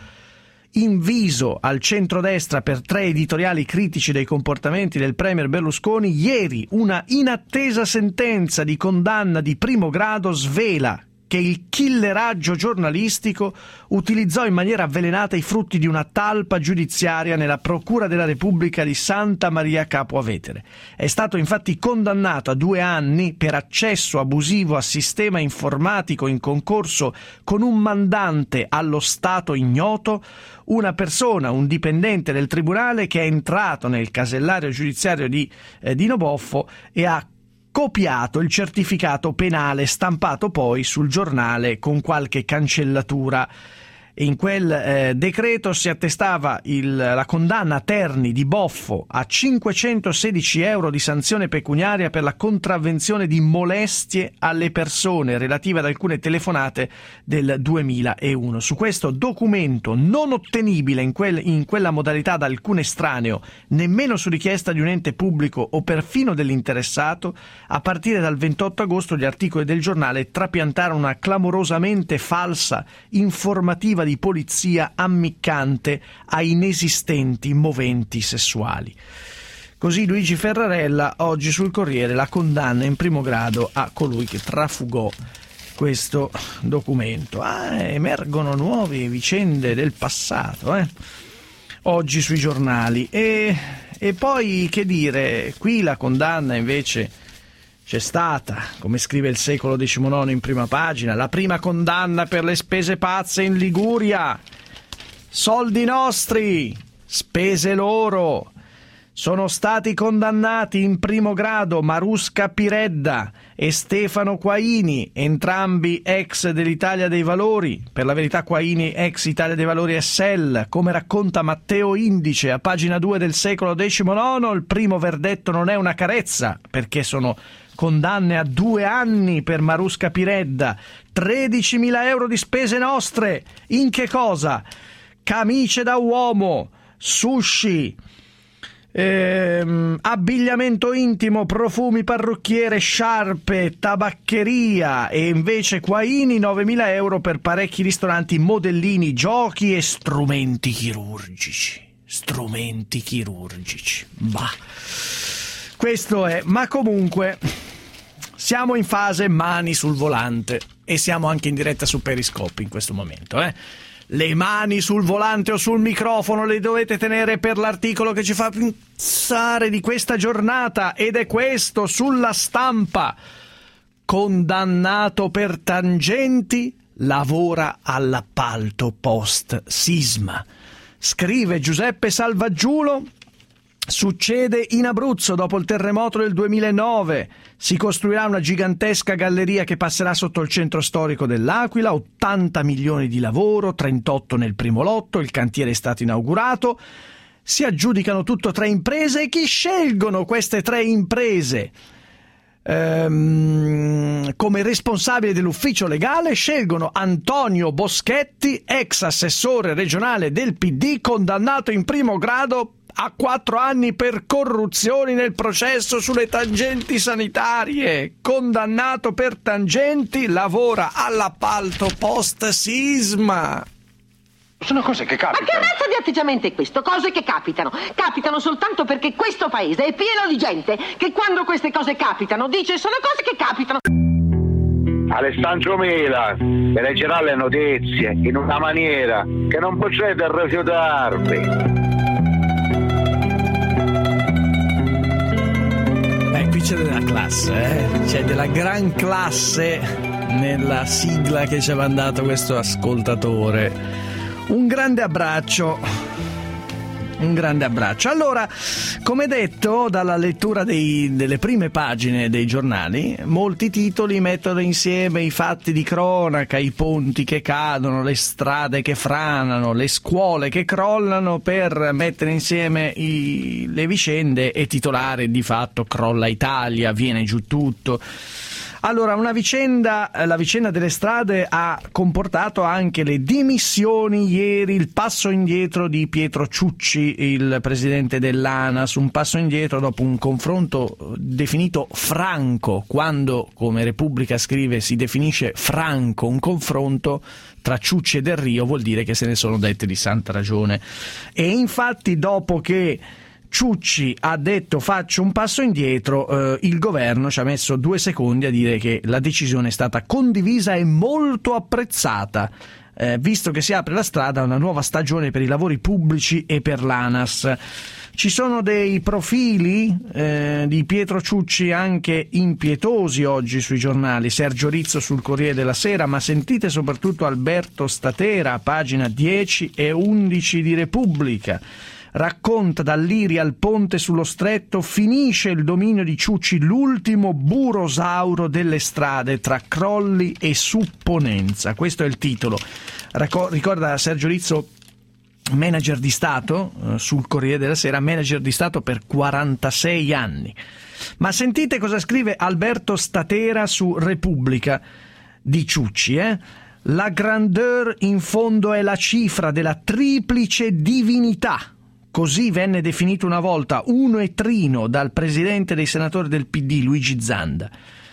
inviso al centrodestra per tre editoriali critici dei comportamenti del premier Berlusconi, ieri una inattesa sentenza di condanna di primo grado svela che il killeraggio giornalistico utilizzò in maniera avvelenata i frutti di una talpa giudiziaria nella Procura della Repubblica di Santa Maria Capua Vetere. È stato infatti condannato a due anni per accesso abusivo a sistema informatico in concorso con un mandante allo Stato ignoto, una persona, un dipendente del tribunale che è entrato nel casellario giudiziario di eh, Dino Boffo e ha copiato il certificato penale stampato poi sul giornale con qualche cancellatura. In quel eh, decreto si attestava il, la condanna a Terni di Boffo a cinquecentosedici euro di sanzione pecuniaria per la contravvenzione di molestie alle persone relativa ad alcune telefonate del duemilauno. Su questo documento, non ottenibile in, quel, in quella modalità da alcun estraneo, nemmeno su richiesta di un ente pubblico o perfino dell'interessato, a partire dal ventotto agosto gli articoli del giornale trapiantarono una clamorosamente falsa informativa di polizia ammiccante a inesistenti moventi sessuali. Così Luigi Ferrarella oggi sul Corriere la condanna in primo grado a colui che trafugò questo documento. Ah, emergono nuove vicende del passato, eh? Oggi sui giornali. E, e poi, che dire, qui la condanna invece c'è stata, come scrive il Secolo diciannove in prima pagina, la prima condanna per le spese pazze in Liguria. Soldi nostri, spese loro. Sono stati condannati in primo grado Marusca Piredda e Stefano Quaini, entrambi ex dell'Italia dei Valori, per la verità Quaini ex Italia dei Valori S L, come racconta Matteo Indice a pagina due del Secolo diciannove. Il primo verdetto non è una carezza, perché sono condanne a due anni per Marusca Piredda, tredicimila euro di spese nostre. In che cosa? Camicie da uomo, sushi, Ehm, abbigliamento intimo, profumi, parrucchiere, sciarpe, tabaccheria. E invece Quaini novemila euro per parecchi ristoranti, modellini, giochi e strumenti chirurgici. Strumenti chirurgici. Bah. Questo è, ma comunque siamo in fase mani sul volante e siamo anche in diretta su Periscope in questo momento, eh. Le mani sul volante o sul microfono le dovete tenere per l'articolo che ci fa pensare di questa giornata, ed è questo sulla Stampa. Condannato per tangenti, lavora all'appalto post sisma. Scrive Giuseppe Salvaggiulo. Succede in Abruzzo dopo il terremoto del duemilanove. Si costruirà una gigantesca galleria che passerà sotto il centro storico dell'Aquila, ottanta milioni di lavoro, trentotto nel primo lotto, il cantiere è stato inaugurato. Si aggiudicano tutto tre imprese, e chi scelgono queste tre imprese ehm, come responsabile dell'ufficio legale? Scelgono Antonio Boschetti, ex assessore regionale del P D, condannato in primo grado a quattro anni per corruzioni nel processo sulle tangenti sanitarie. Condannato per tangenti, lavora all'appalto post sisma. Sono cose che capitano. Ma che razza di atteggiamento è questo? Cose che capitano. Capitano soltanto perché questo paese è pieno di gente che quando queste cose capitano dice sono cose che capitano. Alessandro Mela vi leggerà le notizie in una maniera che non potrete rifiutarvi. Qui c'è della classe, eh? C'è della gran classe nella sigla che ci aveva dato questo ascoltatore. Un grande abbraccio. Un grande abbraccio. Allora, come detto, dalla lettura dei, delle prime pagine dei giornali, molti titoli mettono insieme i fatti di cronaca, i ponti che cadono, le strade che franano, le scuole che crollano, per mettere insieme i, le vicende e titolare di fatto crolla Italia, viene giù tutto. Allora, una vicenda, la vicenda delle strade ha comportato anche le dimissioni ieri, il passo indietro di Pietro Ciucci, il presidente dell'ANAS, un passo indietro dopo un confronto definito franco. Quando, come Repubblica scrive, si definisce franco un confronto tra Ciucci e Del Rio, vuol dire che se ne sono dette di santa ragione. E infatti, dopo che Ciucci ha detto faccio un passo indietro, eh, il governo ci ha messo due secondi a dire che la decisione è stata condivisa e molto apprezzata, eh, visto che si apre la strada a una nuova stagione per i lavori pubblici e per l'ANAS. Ci sono dei profili eh, di Pietro Ciucci anche impietosi oggi sui giornali. Sergio Rizzo sul Corriere della Sera, ma sentite soprattutto Alberto Statera, pagina dieci e undici di Repubblica. Racconta dall'Iri al ponte sullo Stretto, finisce il dominio di Ciucci, l'ultimo burosauro delle strade tra crolli e supponenza. Questo è il titolo. Ricorda Sergio Rizzo, manager di Stato, eh, sul Corriere della Sera, manager di Stato per quarantasei anni. Ma sentite cosa scrive Alberto Statera su Repubblica di Ciucci, eh? La grandeur in fondo è la cifra della triplice divinità. Così venne definito una volta uno e trino dal presidente dei senatori del P D, Luigi Zanda.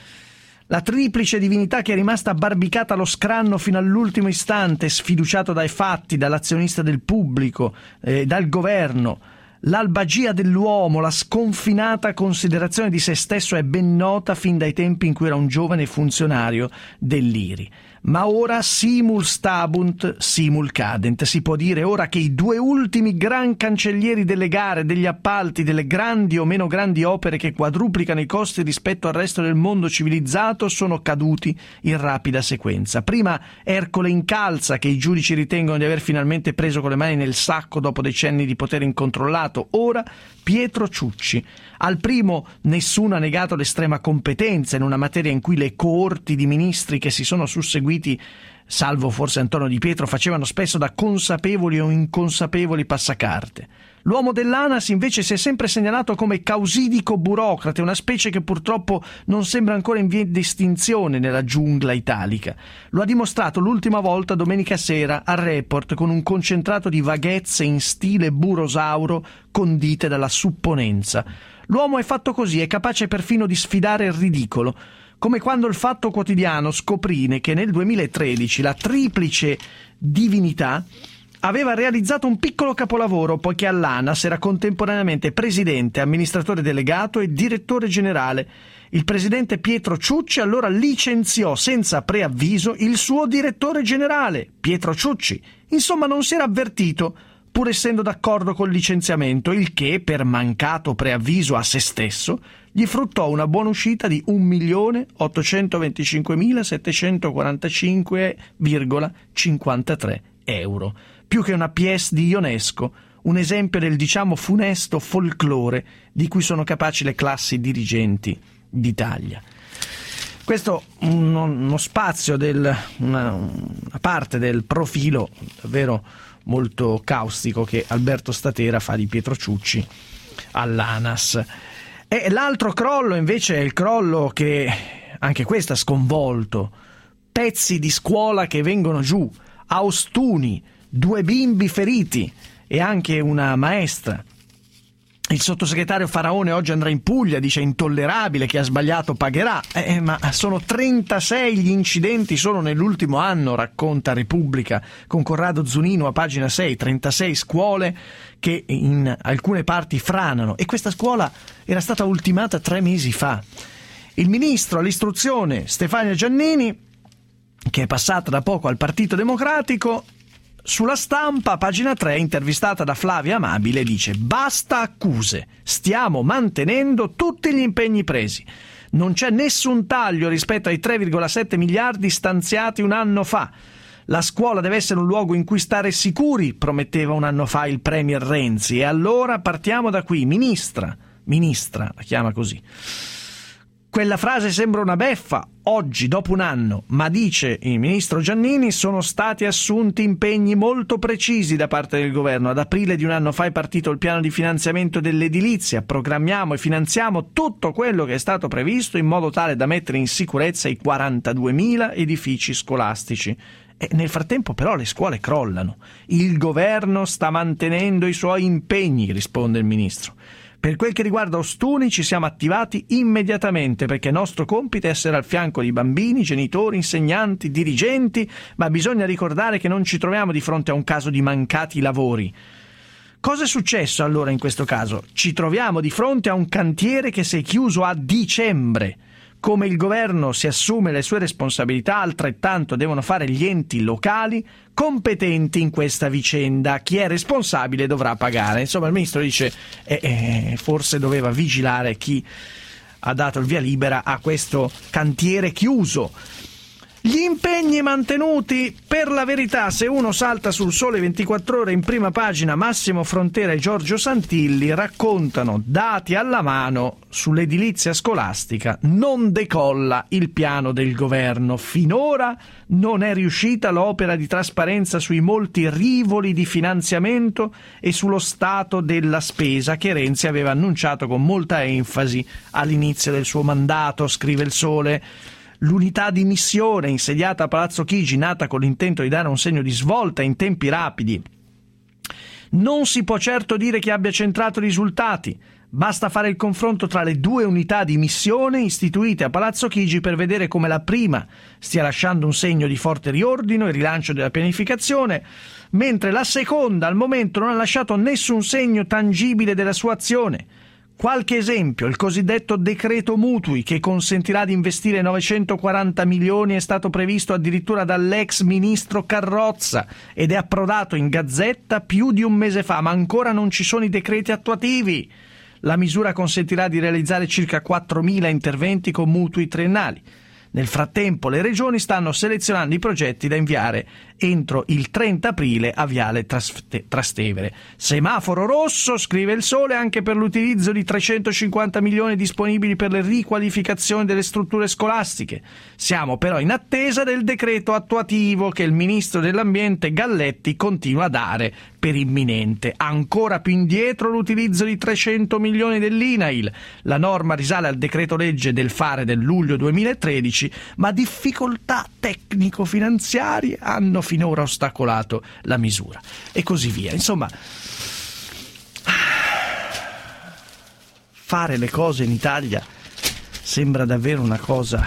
La triplice divinità che è rimasta abbarbicata allo scranno fino all'ultimo istante, sfiduciato dai fatti, dall'azionista del pubblico, eh, dal governo. L'albagia dell'uomo, la sconfinata considerazione di se stesso è ben nota fin dai tempi in cui era un giovane funzionario dell'I R I. Ma ora simul stabunt, simul cadent. Si può dire ora che i due ultimi gran cancellieri delle gare, degli appalti, delle grandi o meno grandi opere che quadruplicano i costi rispetto al resto del mondo civilizzato sono caduti in rapida sequenza. Prima Ercole Incalza, che i giudici ritengono di aver finalmente preso con le mani nel sacco dopo decenni di potere incontrollato. Ora Pietro Ciucci. Al primo nessuno ha negato l'estrema competenza in una materia in cui le coorti di ministri che si sono susseguiti, salvo forse Antonio Di Pietro, facevano spesso da consapevoli o inconsapevoli passacarte. L'uomo dell'ANAS invece si è sempre segnalato come causidico burocrate, una specie che purtroppo non sembra ancora in via di estinzione nella giungla italica. Lo ha dimostrato l'ultima volta domenica sera al Report con un concentrato di vaghezze in stile burosauro condite dalla supponenza. L'uomo è fatto così, è capace perfino di sfidare il ridicolo, come quando il Fatto Quotidiano scoprì che nel duemilatredici la triplice divinità aveva realizzato un piccolo capolavoro, poiché all'ANAS era contemporaneamente presidente, amministratore delegato e direttore generale. Il presidente Pietro Ciucci allora licenziò senza preavviso il suo direttore generale, Pietro Ciucci. Insomma, non si era avvertito, pur essendo d'accordo col licenziamento, il che, per mancato preavviso a se stesso, gli fruttò una buona uscita di un milione ottocentoventicinquemilasettecentoquarantacinque virgola cinquantatré euro. Più che una pièce di Ionesco, un esempio del diciamo funesto folklore di cui sono capaci le classi dirigenti d'Italia. Questo è uno, uno spazio, del, una, una parte del profilo davvero molto caustico che Alberto Statera fa di Pietro Ciucci all'ANAS. E l'altro crollo invece è il crollo che anche questo ha sconvolto. Pezzi di scuola che vengono giù, a Ostuni, due bimbi feriti e anche una maestra. Il sottosegretario Faraone oggi andrà in Puglia, dice intollerabile, chi ha sbagliato pagherà. Eh, ma sono trentasei gli incidenti solo nell'ultimo anno, racconta Repubblica con Corrado Zunino a pagina sei, trentasei scuole che in alcune parti franano, e questa scuola era stata ultimata tre mesi fa. Il ministro all'istruzione Stefania Giannini, che è passata da poco al Partito Democratico, sulla Stampa, pagina tre, intervistata da Flavia Amabile, dice: basta accuse, stiamo mantenendo tutti gli impegni presi. Non c'è nessun taglio rispetto ai tre virgola sette miliardi stanziati un anno fa. La scuola deve essere un luogo in cui stare sicuri, prometteva un anno fa il premier Renzi, e allora partiamo da qui. Ministra, ministra, la chiama così. Quella frase sembra una beffa oggi, dopo un anno, ma dice il ministro Giannini sono stati assunti impegni molto precisi da parte del governo. Ad aprile di un anno fa è partito il piano di finanziamento dell'edilizia, programmiamo e finanziamo tutto quello che è stato previsto in modo tale da mettere in sicurezza i quarantaduemila edifici scolastici. E nel frattempo però le scuole crollano. Il governo sta mantenendo i suoi impegni, risponde il ministro. Per quel che riguarda Ostuni ci siamo attivati immediatamente, perché nostro compito è essere al fianco di bambini, genitori, insegnanti, dirigenti, ma bisogna ricordare che non ci troviamo di fronte a un caso di mancati lavori. Cosa è successo allora in questo caso? Ci troviamo di fronte a un cantiere che si è chiuso a dicembre. Come il governo si assume le sue responsabilità, altrettanto devono fare gli enti locali competenti in questa vicenda. Chi è responsabile dovrà pagare. Insomma, il ministro dice eh, eh, forse doveva vigilare chi ha dato il via libera a questo cantiere chiuso. Gli impegni mantenuti, per la verità, se uno salta sul Sole ventiquattro Ore in prima pagina, Massimo Frontera e Giorgio Santilli raccontano, dati alla mano, sull'edilizia scolastica non decolla il piano del governo. Finora non è riuscita l'opera di trasparenza sui molti rivoli di finanziamento e sullo stato della spesa che Renzi aveva annunciato con molta enfasi all'inizio del suo mandato, scrive il Sole. L'unità di missione insediata a Palazzo Chigi, nata con l'intento di dare un segno di svolta in tempi rapidi, non si può certo dire che abbia centrato i risultati. Basta fare il confronto tra le due unità di missione istituite a Palazzo Chigi per vedere come la prima stia lasciando un segno di forte riordino e rilancio della pianificazione, mentre la seconda al momento non ha lasciato nessun segno tangibile della sua azione. Qualche esempio: il cosiddetto decreto mutui, che consentirà di investire novecentoquaranta milioni, è stato previsto addirittura dall'ex ministro Carrozza ed è approdato in Gazzetta più di un mese fa, ma ancora non ci sono i decreti attuativi. La misura consentirà di realizzare circa quattromila interventi con mutui triennali. Nel frattempo le regioni stanno selezionando i progetti da inviare entro il trenta aprile a Viale Trastevere. Semaforo rosso, scrive Il Sole, anche per l'utilizzo di trecentocinquanta milioni disponibili per le riqualificazioni delle strutture scolastiche. Siamo però in attesa del decreto attuativo che il ministro dell'Ambiente Galletti continua a dare per imminente. Ancora più indietro l'utilizzo di trecento milioni dell'I N A I L. La norma risale al decreto legge del fare del luglio duemilatredici, ma difficoltà tecnico-finanziarie hanno finora ostacolato la misura, e così via. Insomma, fare le cose in Italia sembra davvero una cosa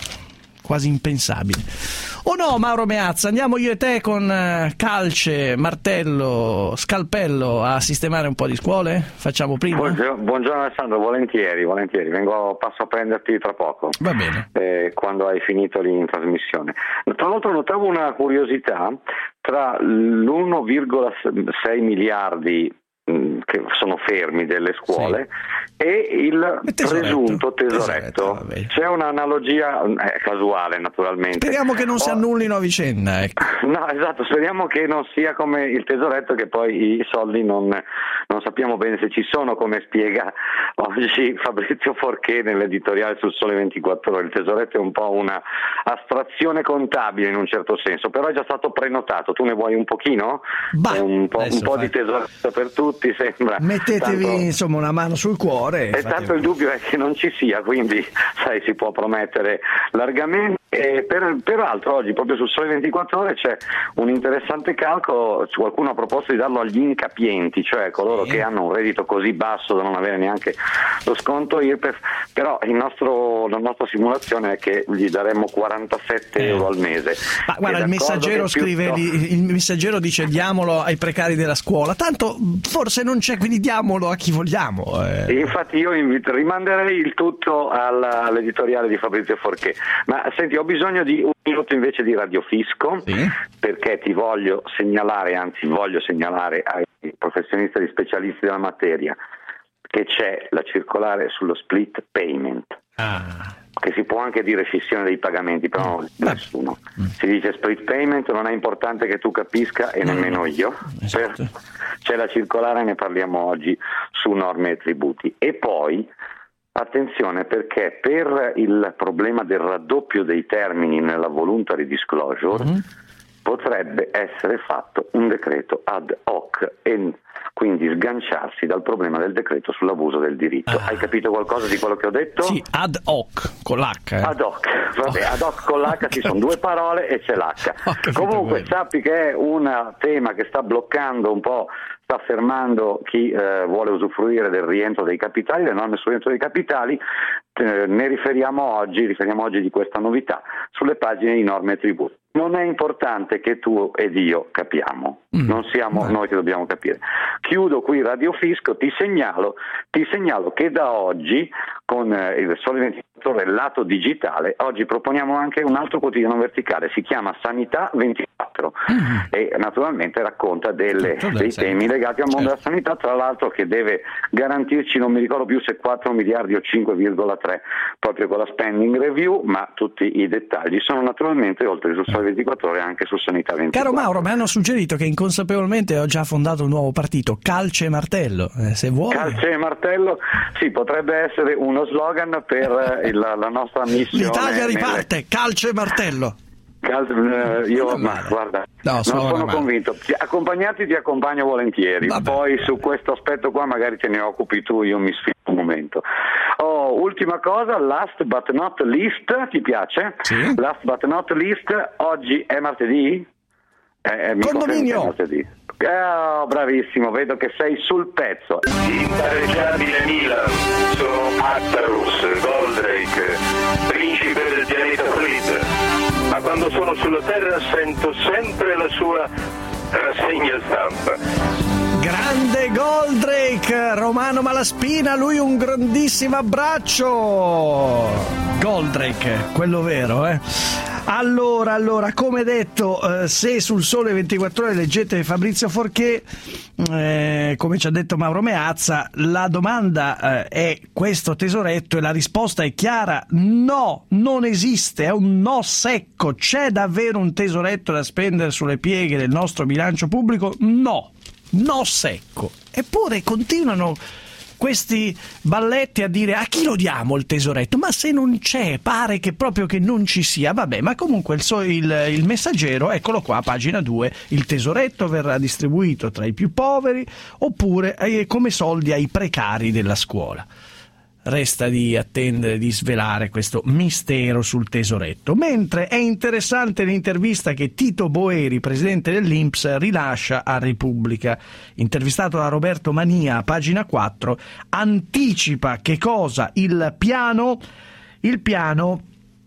quasi impensabile. O no, Mauro Meazza? Andiamo io e te con calce, martello, scalpello a sistemare un po' di scuole? Facciamo prima? Buongiorno, buongiorno Alessandro, volentieri, volentieri. Vengo, passo a prenderti tra poco. Va bene. Eh, quando hai finito lì in trasmissione. Tra l'altro notavo una curiosità: tra l'uno virgola sei miliardi che sono fermi delle scuole, sì, e il, il presunto tesoretto. tesoretto C'è un'analogia eh, casuale, naturalmente. Speriamo che non si annullino a vicenda, ecco. No, esatto, speriamo che non sia come il tesoretto, che poi i soldi non, non sappiamo bene se ci sono, come spiega oggi Fabrizio Forché nell'editoriale sul Sole ventiquattro Ore. Il tesoretto è un po' una astrazione contabile in un certo senso, però è già stato prenotato. Tu ne vuoi un pochino? Bah, un po', un po' fai... di tesoretto per tutti, sembra. Mettetevi tanto, insomma una mano sul cuore. E tanto il dubbio è che non ci sia, quindi sai, si può promettere largamente. E per, peraltro oggi proprio sul Sole ventiquattro Ore c'è un interessante calcolo. Qualcuno ha proposto di darlo agli incapienti, cioè coloro sì. che hanno un reddito così basso da non avere neanche lo sconto I R P E F, però il nostro, la nostra simulazione è che gli daremmo quarantasette eh. euro al mese. Ma guarda, il Messaggero scrive, piuttosto... il Messaggero dice diamolo ai precari della scuola, tanto forse non c'è, quindi diamolo a chi vogliamo. Eh. Infatti io invito, rimanderei il tutto alla, all'editoriale di Fabrizio Forché. Ma senti, ho bisogno di un minuto invece di radiofisco, sì, perché ti voglio segnalare, anzi voglio segnalare ai professionisti e specialisti della materia che c'è la circolare sullo split payment, ah. che si può anche dire scissione dei pagamenti, però mm. nessuno. Mm. Si dice split payment, non è importante che tu capisca e mm. nemmeno io. Esatto. Per, c'è la circolare, ne parliamo oggi, su norme e tributi. E poi attenzione, perché per il problema del raddoppio dei termini nella voluntary disclosure mm-hmm. potrebbe essere fatto un decreto ad hoc e quindi sganciarsi dal problema del decreto sull'abuso del diritto. Ah. Hai capito qualcosa di quello che ho detto? Sì, ad hoc con l'H. Eh. Ad hoc, vabbè, ad hoc con l'H ci sono due parole e c'è l'H. Comunque quello. Sappi che è un tema che sta bloccando un po', sta fermando chi eh, vuole usufruire del rientro dei capitali, le norme sul rientro dei capitali. Eh, ne riferiamo oggi, riferiamo oggi di questa novità sulle pagine di norme e tributi. Non è importante che tu ed io capiamo, mm. non siamo Beh. noi che dobbiamo capire. Chiudo qui Radio Fisco, ti segnalo, ti segnalo che da oggi con eh, il Sole ventiquattro Ore lato digitale, oggi proponiamo anche un altro quotidiano verticale, si chiama Sanità ventiquattro mm. e naturalmente racconta delle, dei temi legati al mondo certo. della sanità, tra l'altro che deve garantirci, non mi ricordo più se quattro miliardi o cinque virgola tre proprio con la spending review, ma tutti i dettagli sono naturalmente oltre sul Sole ventiquattro Ore anche su Sanità ventiquattro. Caro Mauro, mi hanno suggerito che inconsapevolmente ho già fondato un nuovo partito, Calce e Martello, eh, se vuoi. Calce e Martello, sì, potrebbe essere uno slogan per il, la nostra missione. L'Italia riparte, nelle... Calce e Martello. Cal- eh, io ma guarda, no, non sono convinto. Accompagnati ti accompagno volentieri. Vabbè. Poi su questo aspetto qua magari te ne occupi tu, io mi sfido un momento. Oh, ultima cosa, last but not least, ti piace? Sì. Last but not least, oggi è martedì? Eh, mi Condominio! È martedì. Oh, bravissimo, vedo che sei sul pezzo. Impareggiabile Milan, sono Actarus, Goldrake, principe del pianeta Fleet, ma quando sono sulla terra sento sempre la sua rassegna stampa. Grande Goldrake, Romano Malaspina, lui un grandissimo abbraccio. Goldrake, quello vero, eh. Allora, allora, come detto, eh, se sul Sole ventiquattro Ore leggete Fabrizio Forché, eh, come ci ha detto Mauro Meazza, la domanda eh, è questo tesoretto e la risposta è chiara: no, non esiste, è un no secco. C'è davvero un tesoretto da spendere sulle pieghe del nostro bilancio pubblico? No, no secco. Eppure continuano questi balletti a dire: a chi lo diamo il tesoretto? Ma se non c'è, pare che proprio che non ci sia. Vabbè, ma comunque il, so, il, il Messaggero, eccolo qua, pagina due, il tesoretto verrà distribuito tra i più poveri oppure eh, come soldi ai precari della scuola. Resta di attendere di svelare questo mistero sul tesoretto. Mentre è interessante l'intervista che Tito Boeri, presidente dell'I N P S, rilascia a Repubblica. Intervistato da Roberto Mania, pagina quattro, anticipa che cosa? Il piano, il piano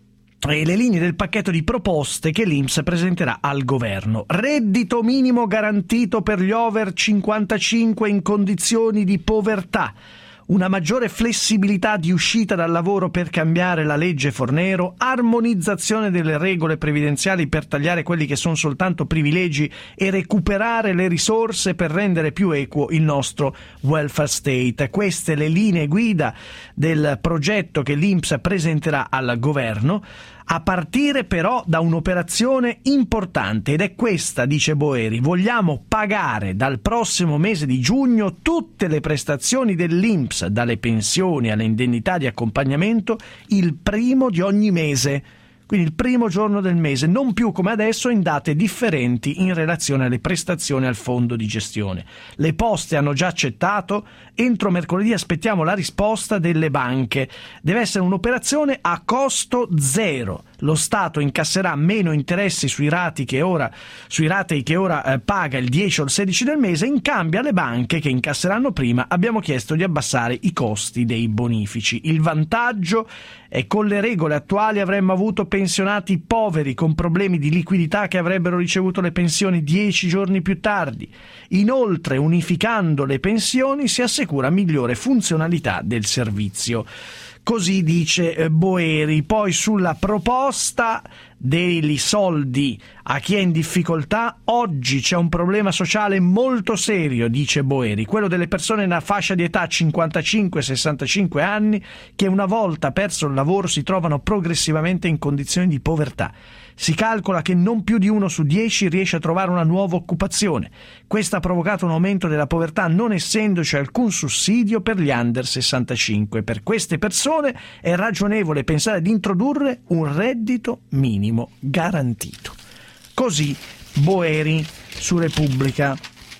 e le linee del pacchetto di proposte che l'I N P S presenterà al governo. Reddito minimo garantito per gli over cinquantacinque in condizioni di povertà. Una maggiore flessibilità di uscita dal lavoro per cambiare la legge Fornero, armonizzazione delle regole previdenziali per tagliare quelli che sono soltanto privilegi e recuperare le risorse per rendere più equo il nostro welfare state. Queste le linee guida del progetto che l'I N P S presenterà al governo, a partire però da un'operazione importante, ed è questa, dice Boeri: vogliamo pagare dal prossimo mese di giugno tutte le prestazioni dell'I N P S, dalle pensioni alle indennità di accompagnamento, il primo di ogni mese. Quindi il primo giorno del mese, non più come adesso in date differenti in relazione alle prestazioni al fondo di gestione. Le poste hanno già accettato, entro mercoledì aspettiamo la risposta delle banche. Deve essere un'operazione a costo zero. Lo Stato incasserà meno interessi sui rati che ora, sui ratei che ora eh, paga il dieci o il sedici del mese, in cambio alle banche che incasseranno prima abbiamo chiesto di abbassare i costi dei bonifici. Il vantaggio è con le regole attuali avremmo avuto pensionati poveri con problemi di liquidità che avrebbero ricevuto le pensioni dieci giorni più tardi. Inoltre, unificando le pensioni si assicura migliore funzionalità del servizio. Così dice Boeri. Poi sulla proposta dei soldi a chi è in difficoltà, oggi c'è un problema sociale molto serio, dice Boeri, quello delle persone nella fascia di età cinquantacinque sessantacinque anni che una volta perso il lavoro si trovano progressivamente in condizioni di povertà. Si calcola che non più di uno su dieci riesce a trovare una nuova occupazione. Questo ha provocato un aumento della povertà non essendoci alcun sussidio per gli under sessantacinque. Per queste persone è ragionevole pensare di introdurre un reddito minimo garantito. Così Boeri su Repubblica.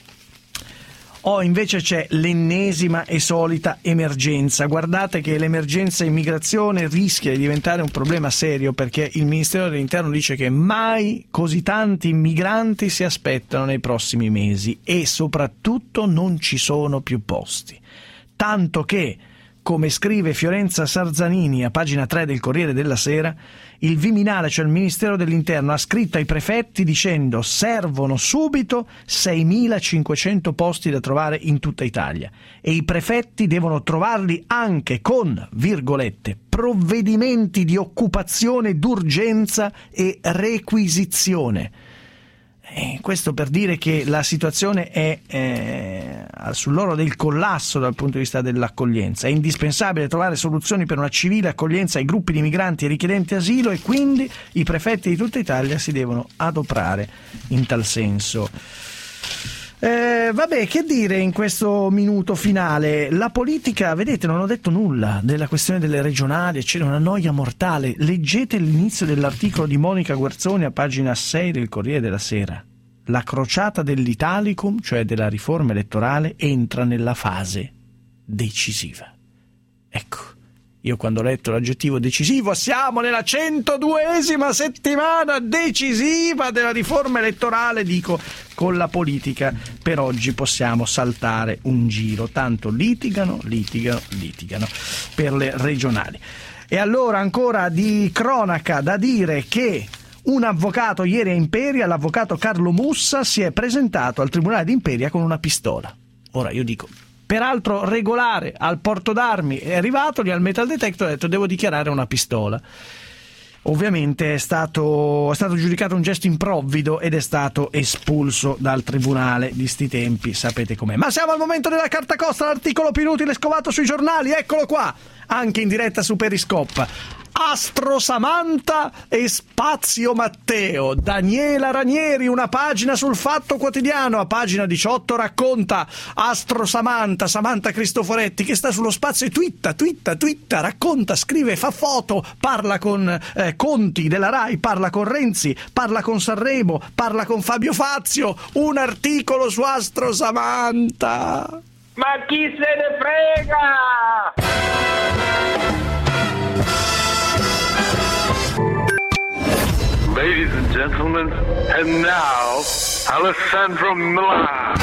Oh, invece c'è l'ennesima e solita emergenza. Guardate che l'emergenza immigrazione rischia di diventare un problema serio, perché il Ministero dell'Interno dice che mai così tanti migranti si aspettano nei prossimi mesi e soprattutto non ci sono più posti. Tanto che, come scrive Fiorenza Sarzanini a pagina tre del Corriere della Sera, il Viminale, cioè il Ministero dell'Interno, ha scritto ai prefetti dicendo: servono subito seimilacinquecento posti da trovare in tutta Italia e i prefetti devono trovarli anche con, virgolette, provvedimenti di occupazione d'urgenza e requisizione. Eh, questo per dire che la situazione è eh, sull'orlo del collasso dal punto di vista dell'accoglienza. È indispensabile trovare soluzioni per una civile accoglienza ai gruppi di migranti e richiedenti asilo e quindi i prefetti di tutta Italia si devono adoperare in tal senso. Eh, vabbè, che dire in questo minuto finale? La politica, vedete, non ho detto nulla della questione delle regionali, c'era una noia mortale. Leggete l'inizio dell'articolo di Monica Guerzoni a pagina sei del Corriere della Sera. La crociata dell'Italicum, cioè della riforma elettorale, entra nella fase decisiva. Ecco, io quando ho letto l'aggettivo decisivo, siamo nella centoduesima settimana decisiva della riforma elettorale, dico, con la politica per oggi possiamo saltare un giro, tanto litigano, litigano, litigano per le regionali. E allora ancora di cronaca da dire che un avvocato ieri a Imperia, l'avvocato Carlo Mussa, si è presentato al tribunale di Imperia con una pistola. ora io dico, peraltro regolare, al porto d'armi, è arrivato lì al metal detector e ha detto devo dichiarare una pistola. Ovviamente è stato, è stato giudicato un gesto improvvido ed è stato espulso dal tribunale di sti tempi, sapete com'è. Ma siamo al momento della carta costa, l'articolo più inutile scovato sui giornali, eccolo qua, anche in diretta su Periscope. Astro Samantha e Spazio Matteo. Daniela Ranieri, una pagina sul Fatto Quotidiano, a pagina diciotto racconta Astro Samantha, Samantha Cristoforetti, che sta sullo spazio e twitta, twitta, twitta, racconta, scrive, fa foto, parla con eh, Conti della Rai, parla con Renzi, parla con Sanremo, parla con Fabio Fazio. Un articolo su Astro Samantha. Ma chi se ne frega? Ladies and gentlemen, and now Alessandro Milan.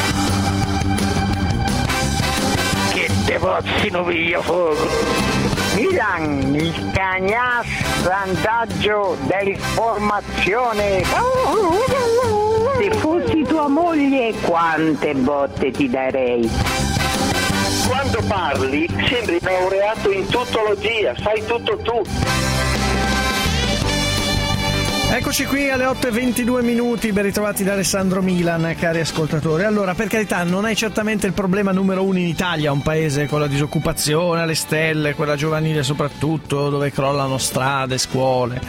Che devozzino via fuoco. Milan, il cagnastandaggio dell'informazione. Se fossi tua moglie, quante botte ti darei. Quando parli sembri laureato in tuttologia, sai tutto tu. Eccoci qui alle otto e ventidue minuti, ben ritrovati da Alessandro Milan, cari ascoltatori. Allora, per carità, non è certamente il problema numero uno in Italia, un paese con la disoccupazione alle stelle, quella giovanile soprattutto, dove crollano strade, scuole.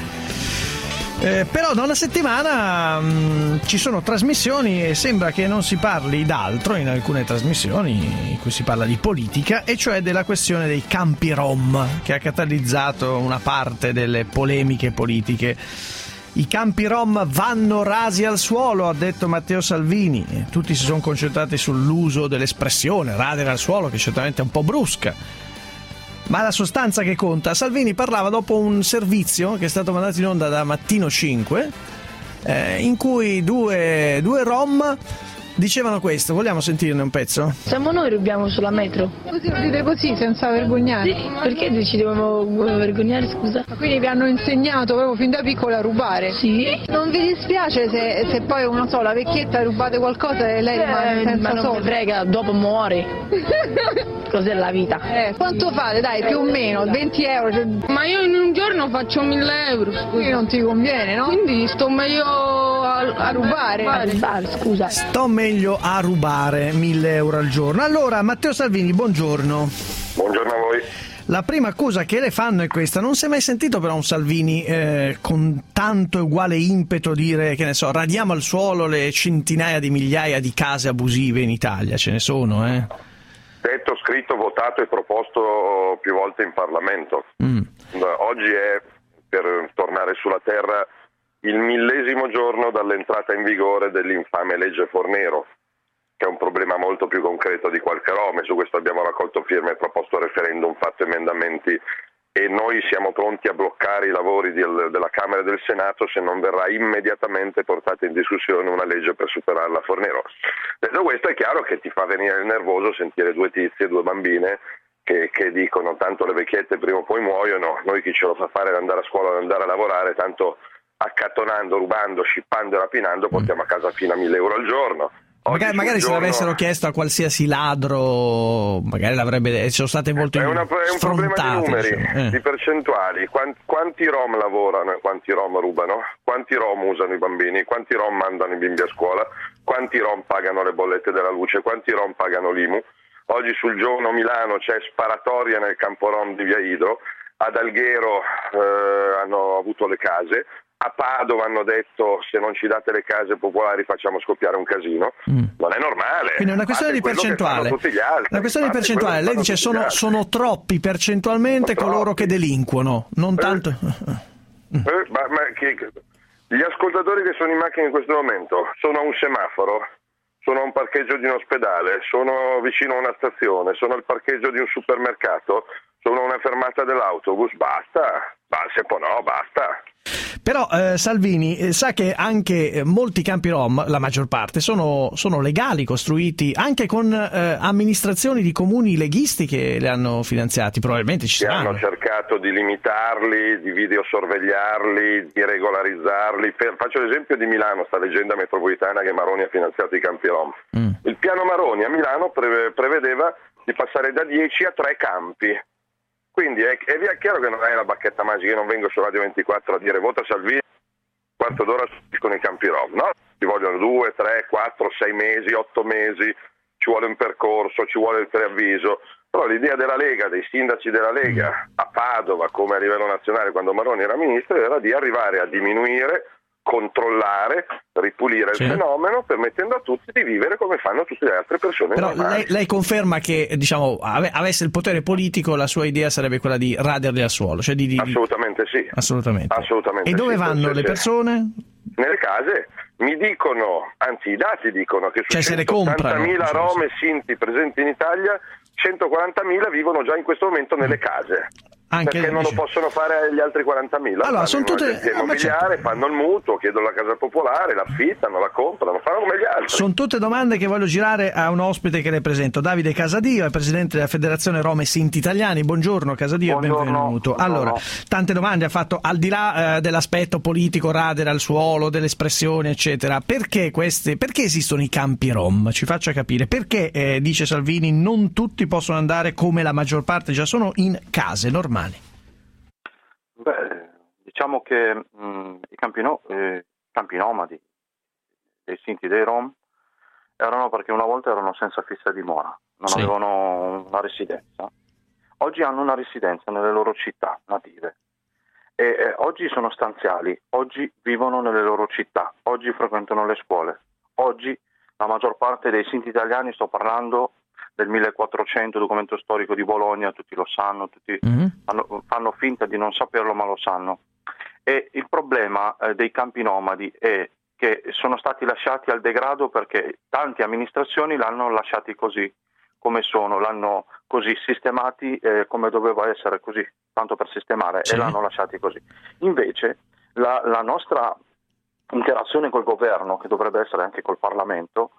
Eh, però da una settimana mh, ci sono trasmissioni e sembra che non si parli d'altro in alcune trasmissioni in cui si parla di politica, e cioè della questione dei campi Rom, che ha catalizzato una parte delle polemiche politiche. I campi Rom vanno rasi al suolo, ha detto Matteo Salvini, e tutti si sono concentrati sull'uso dell'espressione radere al suolo, che certamente è un po' brusca, ma la sostanza che conta. Salvini parlava dopo un servizio che è stato mandato in onda da Mattino cinque, eh, in cui due, due Rom dicevano questo. Vogliamo sentirne un pezzo? Siamo noi rubiamo sulla metro. Così lo dite così, senza vergognare? Sì, perché ci dobbiamo vergognare, scusa? Quindi vi hanno insegnato proprio fin da piccoli a rubare? Sì. Non vi dispiace se, se poi, non so, la vecchietta rubate qualcosa e lei eh, rimane senza ma non soldi? mi frega, dopo muore. Cos'è la vita? Eh, quanto fate, dai, più o meno? venti euro? Cioè... Ma io in un giorno faccio mille euro, scusa. Quindi non ti conviene, no? Quindi sto meglio a, a rubare? A rubare, scusa. Sto meglio a rubare mille euro al giorno. Allora, Matteo Salvini, buongiorno. Buongiorno a voi. La prima accusa che le fanno è questa: non si è mai sentito però un Salvini eh, con tanto e uguale impeto dire, che ne so, radiamo al suolo le centinaia di migliaia di case abusive in Italia, ce ne sono, eh? Detto, scritto, votato e proposto più volte in Parlamento. Mm. Oggi è, per tornare sulla terra, il millesimo giorno dall'entrata in vigore dell'infame legge Fornero, che è un problema molto più concreto di qualche Rom, e su questo abbiamo raccolto firme, proposto referendum, fatto emendamenti, e noi siamo pronti a bloccare i lavori del, della Camera e del Senato se non verrà immediatamente portata in discussione una legge per superare la Fornero. Detto questo, è chiaro che ti fa venire nervoso sentire due tizie, due bambine che, che dicono tanto le vecchiette prima o poi muoiono, noi chi ce lo fa fare ad andare a scuola, ad andare a lavorare, tanto accattonando, rubando, scippando e rapinando portiamo a casa fino a mille euro al giorno. Magari, magari giorno... se l'avessero chiesto a qualsiasi ladro, magari l'avrebbe, sono state molto è, una, è un problema di numeri, eh. di percentuali. Quanti, quanti Rom lavorano e quanti Rom rubano? Quanti Rom usano i bambini? Quanti Rom mandano i bimbi a scuola? Quanti Rom pagano le bollette della luce? Quanti Rom pagano l'I M U? Oggi sul giorno Milano c'è sparatoria nel campo Rom di Via Idro, ad Alghero eh, hanno avuto le case. A Padova hanno detto: se non ci date le case popolari facciamo scoppiare un casino. Mm. Non è normale. Quindi è una questione di percentuale. Una questione di percentuale. Lei dice sono, sono troppi percentualmente sono coloro troppi. Che delinquono, non eh, tanto. Eh, ma, ma che, gli ascoltatori che sono in macchina in questo momento sono a un semaforo, sono a un parcheggio di un ospedale, sono vicino a una stazione, sono al parcheggio di un supermercato, sono a una fermata dell'autobus. Basta, basta, no, basta. Però eh, Salvini eh, sa che anche eh, molti campi rom, la maggior parte, sono, sono legali, costruiti anche con eh, amministrazioni di comuni leghisti che li hanno finanziati, probabilmente ci saranno. Hanno cercato di limitarli, di videosorvegliarli, di regolarizzarli. Per, faccio l'esempio di Milano, sta leggenda metropolitana che Maroni ha finanziato i campi rom. Mm. Il piano Maroni a Milano pre- prevedeva di passare da dieci a tre campi. Quindi è, è chiaro che non è la bacchetta magica, io non vengo su Radio ventiquattro a dire vota Salvini, quarto d'ora con i campi rom, no? Ci vogliono due, tre, quattro, sei mesi, otto mesi, ci vuole un percorso, ci vuole il preavviso, però l'idea della Lega, dei sindaci della Lega a Padova come a livello nazionale quando Maroni era ministro era di arrivare a diminuire, controllare, ripulire sì. il fenomeno, permettendo a tutti di vivere come fanno tutte le altre persone. Però lei, lei conferma che, diciamo, ave, avesse il potere politico, la sua idea sarebbe quella di raderli al suolo, cioè di, di... Assolutamente sì. Assolutamente. Assolutamente e dove sì, vanno le persone? Nelle case. Mi dicono, anzi i dati dicono che su cioè centottantamila rom e sinti presenti in Italia, centoquarantamila vivono già in questo momento nelle case. Anche perché non lo possono fare gli altri quarantamila. Allora, sono tutte immobiliare, certo. fanno il mutuo, chiedono la casa popolare, l'affittano, la comprano, fanno come gli altri. Sono tutte domande che voglio girare a un ospite che le presento, Davide Casadio, è presidente della Federazione Rom e Sinti Italiani. Buongiorno Casadio e benvenuto. Buongiorno. Allora, tante domande ha fatto, al di là eh, dell'aspetto politico, radere al suolo, delle espressioni, eccetera. Perché queste, perché esistono i campi rom? Ci faccia capire. Perché, eh, dice Salvini, non tutti possono andare come la maggior parte già sono in case normali? Beh, diciamo che mh, i campi, no, eh, campi nomadi dei Sinti dei Rom erano perché una volta erano senza fissa dimora, non sì. avevano una residenza. Oggi hanno una residenza nelle loro città native e eh, oggi sono stanziali, oggi vivono nelle loro città, oggi frequentano le scuole. Oggi la maggior parte dei Sinti italiani, sto parlando del millequattrocento, documento storico di Bologna, tutti lo sanno, tutti mm-hmm. fanno, fanno finta di non saperlo ma lo sanno. E il problema eh, dei campi nomadi è che sono stati lasciati al degrado perché tante amministrazioni l'hanno lasciati così come sono, l'hanno così sistemati eh, come doveva essere così, tanto per sistemare, sì. e l'hanno lasciati così. Invece la, la nostra interazione col governo, che dovrebbe essere anche col Parlamento,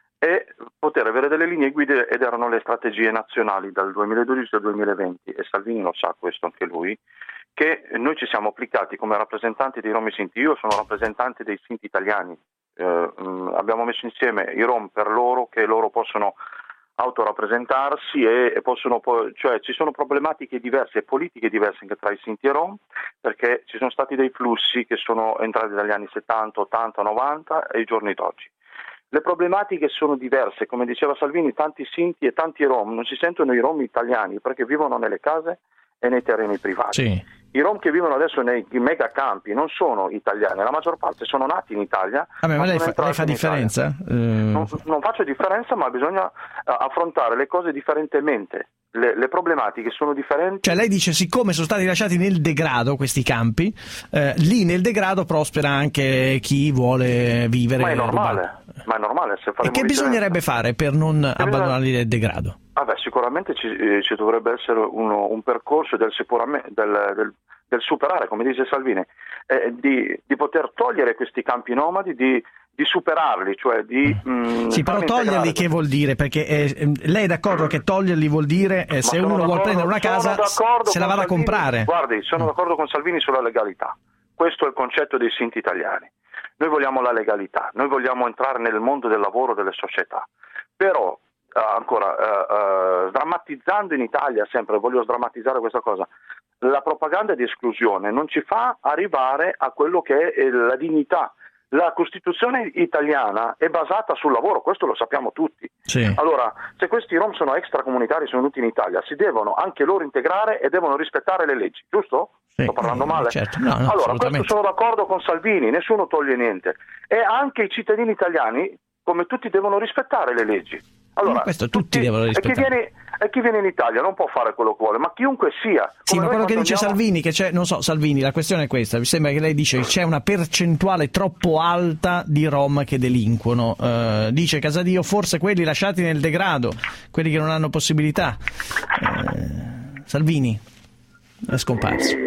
e poter avere delle linee guida, ed erano le strategie nazionali dal duemiladodici al duemilaventi, e Salvini lo sa questo anche lui, che noi ci siamo applicati come rappresentanti dei Rom e Sinti. Io sono rappresentante dei Sinti italiani, eh, mh, abbiamo messo insieme i Rom per loro, che loro possono autorappresentarsi e, e possono, cioè ci sono problematiche diverse e politiche diverse anche tra i Sinti e Rom, perché ci sono stati dei flussi che sono entrati dagli anni settanta, ottanta, novanta e i giorni d'oggi. Le problematiche sono diverse, come diceva Salvini, tanti Sinti e tanti Rom non si sentono i Rom italiani perché vivono nelle case e nei terreni privati. Sì. I Rom che vivono adesso nei megacampi non sono italiani, la maggior parte sono nati in Italia. Vabbè, ma lei fa, lei fa differenza? Uh... Non, non faccio differenza, ma bisogna uh, affrontare le cose differentemente. Le, le problematiche sono differenti. Cioè lei dice, siccome sono stati lasciati nel degrado questi campi, eh, lì nel degrado prospera anche chi vuole vivere. Ma è normale, ma è normale. Se e che bisognerebbe fare per non e abbandonarli nel degrado? Vabbè, sicuramente ci, eh, ci dovrebbe essere uno, un percorso del, del, del, del superare, come dice Salvini, eh, di, di poter togliere questi campi nomadi, di di superarli, cioè di mh, sì, però toglierli che vuol dire? Perché eh, lei è d'accordo che toglierli vuol dire eh, se uno vuole prendere una casa se la vada a comprare? Guardi, sono d'accordo con Salvini sulla legalità. Questo è il concetto dei Sinti italiani. Noi vogliamo la legalità, noi vogliamo entrare nel mondo del lavoro, delle società. Però eh, ancora eh, eh, sdrammatizzando in Italia, sempre voglio sdrammatizzare questa cosa, la propaganda di esclusione non ci fa arrivare a quello che è la dignità. La Costituzione italiana è basata sul lavoro, questo lo sappiamo tutti. Sì. Allora, se questi Rom sono extracomunitari, sono venuti in Italia, si devono anche loro integrare e devono rispettare le leggi, giusto? Sì, Sto parlando male? Certo. No, no, allora, questo sono d'accordo con Salvini, nessuno toglie niente. E anche i cittadini italiani, come tutti, devono rispettare le leggi. Allora, questo tutti, tutti devono rispettare. E chi, viene, e chi viene in Italia non può fare quello che vuole, ma chiunque sia. Sì, ma quello che dice andiamo... Salvini, che c'è, non so, Salvini, la questione è questa, mi sembra che lei dice che c'è una percentuale troppo alta di Rom che delinquono. Uh, dice Casadio, forse quelli lasciati nel degrado, quelli che non hanno possibilità. Uh, Salvini è scomparso. Ma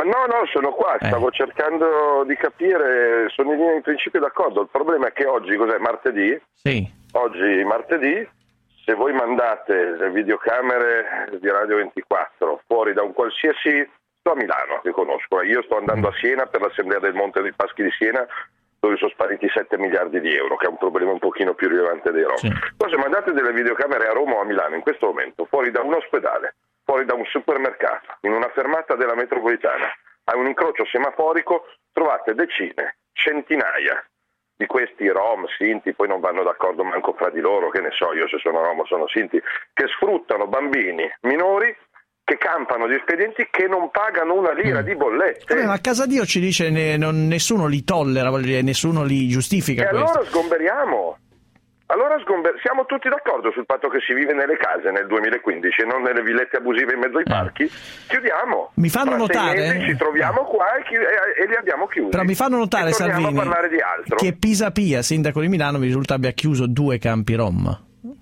Ma no, no, sono qua, stavo eh. cercando di capire, sono in linea di principio d'accordo. Il problema è che oggi, cos'è, martedì? Sì. Oggi, martedì, se voi mandate le videocamere di Radio ventiquattro fuori da un qualsiasi... Sto a Milano, che conosco, io sto andando a Siena per l'Assemblea del Monte dei Paschi di Siena, dove sono spariti sette miliardi di euro, che è un problema un pochino più rilevante dei Rom. Sì. Poi se mandate delle videocamere a Roma o a Milano in questo momento, fuori da un ospedale, fuori da un supermercato, in una fermata della metropolitana, a un incrocio semaforico, trovate decine, centinaia di questi Rom, Sinti, poi non vanno d'accordo manco fra di loro, che ne so io se sono Rom o sono Sinti, che sfruttano bambini minori, che campano di espedienti, che non pagano una lira mm. di bollette. Vabbè, ma a casa Dio ci dice ne, non, nessuno li tollera, voglio dire, nessuno li giustifica. E questo. allora sgomberiamo. Allora sgomber- siamo tutti d'accordo sul fatto che si vive nelle case nel duemilaquindici e non nelle villette abusive in mezzo ai parchi. Chiudiamo. Mi fanno Fra notare. Sei mesi ci troviamo qua e, chi- e-, e li abbiamo chiusi. Però mi fanno notare, e Salvini, a parlare di altro. che Pisapia, sindaco di Milano, mi risulta abbia chiuso due campi Rom.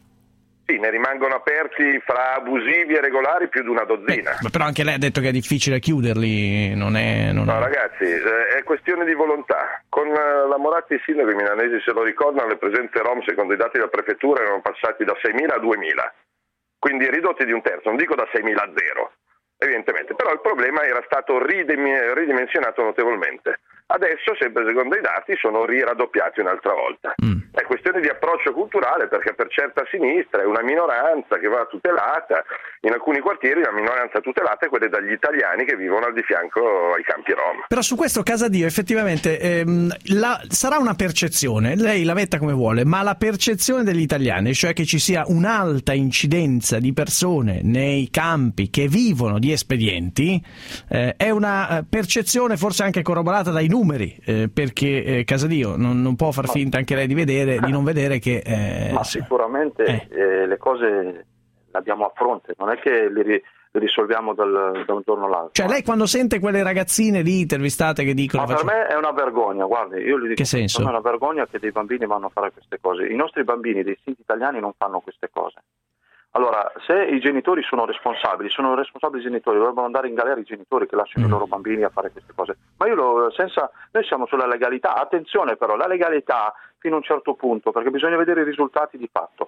Sì, ne rimangono aperti fra abusivi e regolari più di una dozzina. Eh, però anche lei ha detto che è difficile chiuderli, non è... Non no è... ragazzi, eh, è questione di volontà. Con eh, la Moratti i sindaci milanesi se lo ricordano, le presenze Rom secondo i dati della prefettura erano passati da seimila a duemila, quindi ridotti di un terzo, non dico da seimila a zero, evidentemente, però il problema era stato ridim- ridimensionato notevolmente. Adesso, sempre secondo i dati, sono riraddoppiati un'altra volta. Mm. È questione di approccio culturale, perché per certa sinistra è una minoranza che va tutelata. In alcuni quartieri la minoranza tutelata è quella degli italiani che vivono al di fianco ai campi Rom. Però su questo, Casadio, effettivamente ehm, la, sarà una percezione, lei la metta come vuole, ma la percezione degli italiani, cioè che ci sia un'alta incidenza di persone nei campi che vivono di espedienti, eh, è una percezione forse anche corroborata dai numeri, eh, perché eh, Casadio non, non può far finta anche lei di vedere, di non vedere che... Eh, ma sicuramente eh. Eh, le cose le abbiamo a fronte, non è che le, ri, le risolviamo dal, da un giorno all'altro. Cioè lei quando sente quelle ragazzine lì intervistate che dicono... Ma per faccio... me è una vergogna, guardi, io gli dico, che senso? Per me è una vergogna che dei bambini vanno a fare queste cose. I nostri bambini dei sinti italiani non fanno queste cose. Allora, se i genitori sono responsabili, sono responsabili i genitori, dovrebbero andare in galera i genitori che lasciano mm. i loro bambini a fare queste cose. Ma io lo, senza, noi siamo sulla legalità, attenzione però, la legalità fino a un certo punto, perché bisogna vedere i risultati di fatto.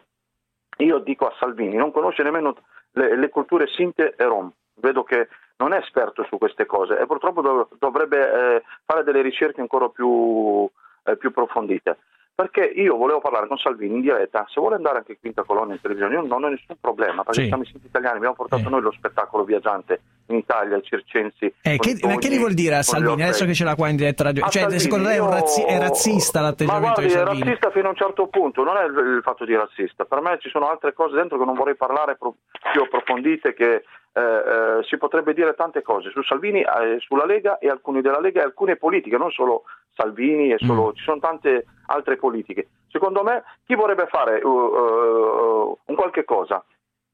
Io dico a Salvini, non conosce nemmeno le, le culture sinte e rom, vedo che non è esperto su queste cose e purtroppo dov- dovrebbe eh, fare delle ricerche ancora più, eh, più approfondite. Perché io volevo parlare con Salvini in diretta, se vuole andare anche quinta colonna in televisione, io non ho nessun problema, perché sì. siamo i sinti italiani, abbiamo portato eh. noi lo spettacolo viaggiante in Italia, i circensi. Eh, che, ma che gli vuol dire a Salvini, adesso che ce l'ha qua in diretta radio? Cioè, Salvini, secondo lei è, un razzi- è razzista l'atteggiamento ma guardi, di Salvini? È razzista fino a un certo punto, non è il, il fatto di razzista, per me ci sono altre cose dentro che non vorrei parlare pro- più approfondite, che eh, eh, si potrebbe dire tante cose su Salvini, eh, sulla Lega e alcuni della Lega e alcune politiche, non solo Salvini e solo, mm. ci sono tante altre politiche. Secondo me chi vorrebbe fare uh, uh, un qualche cosa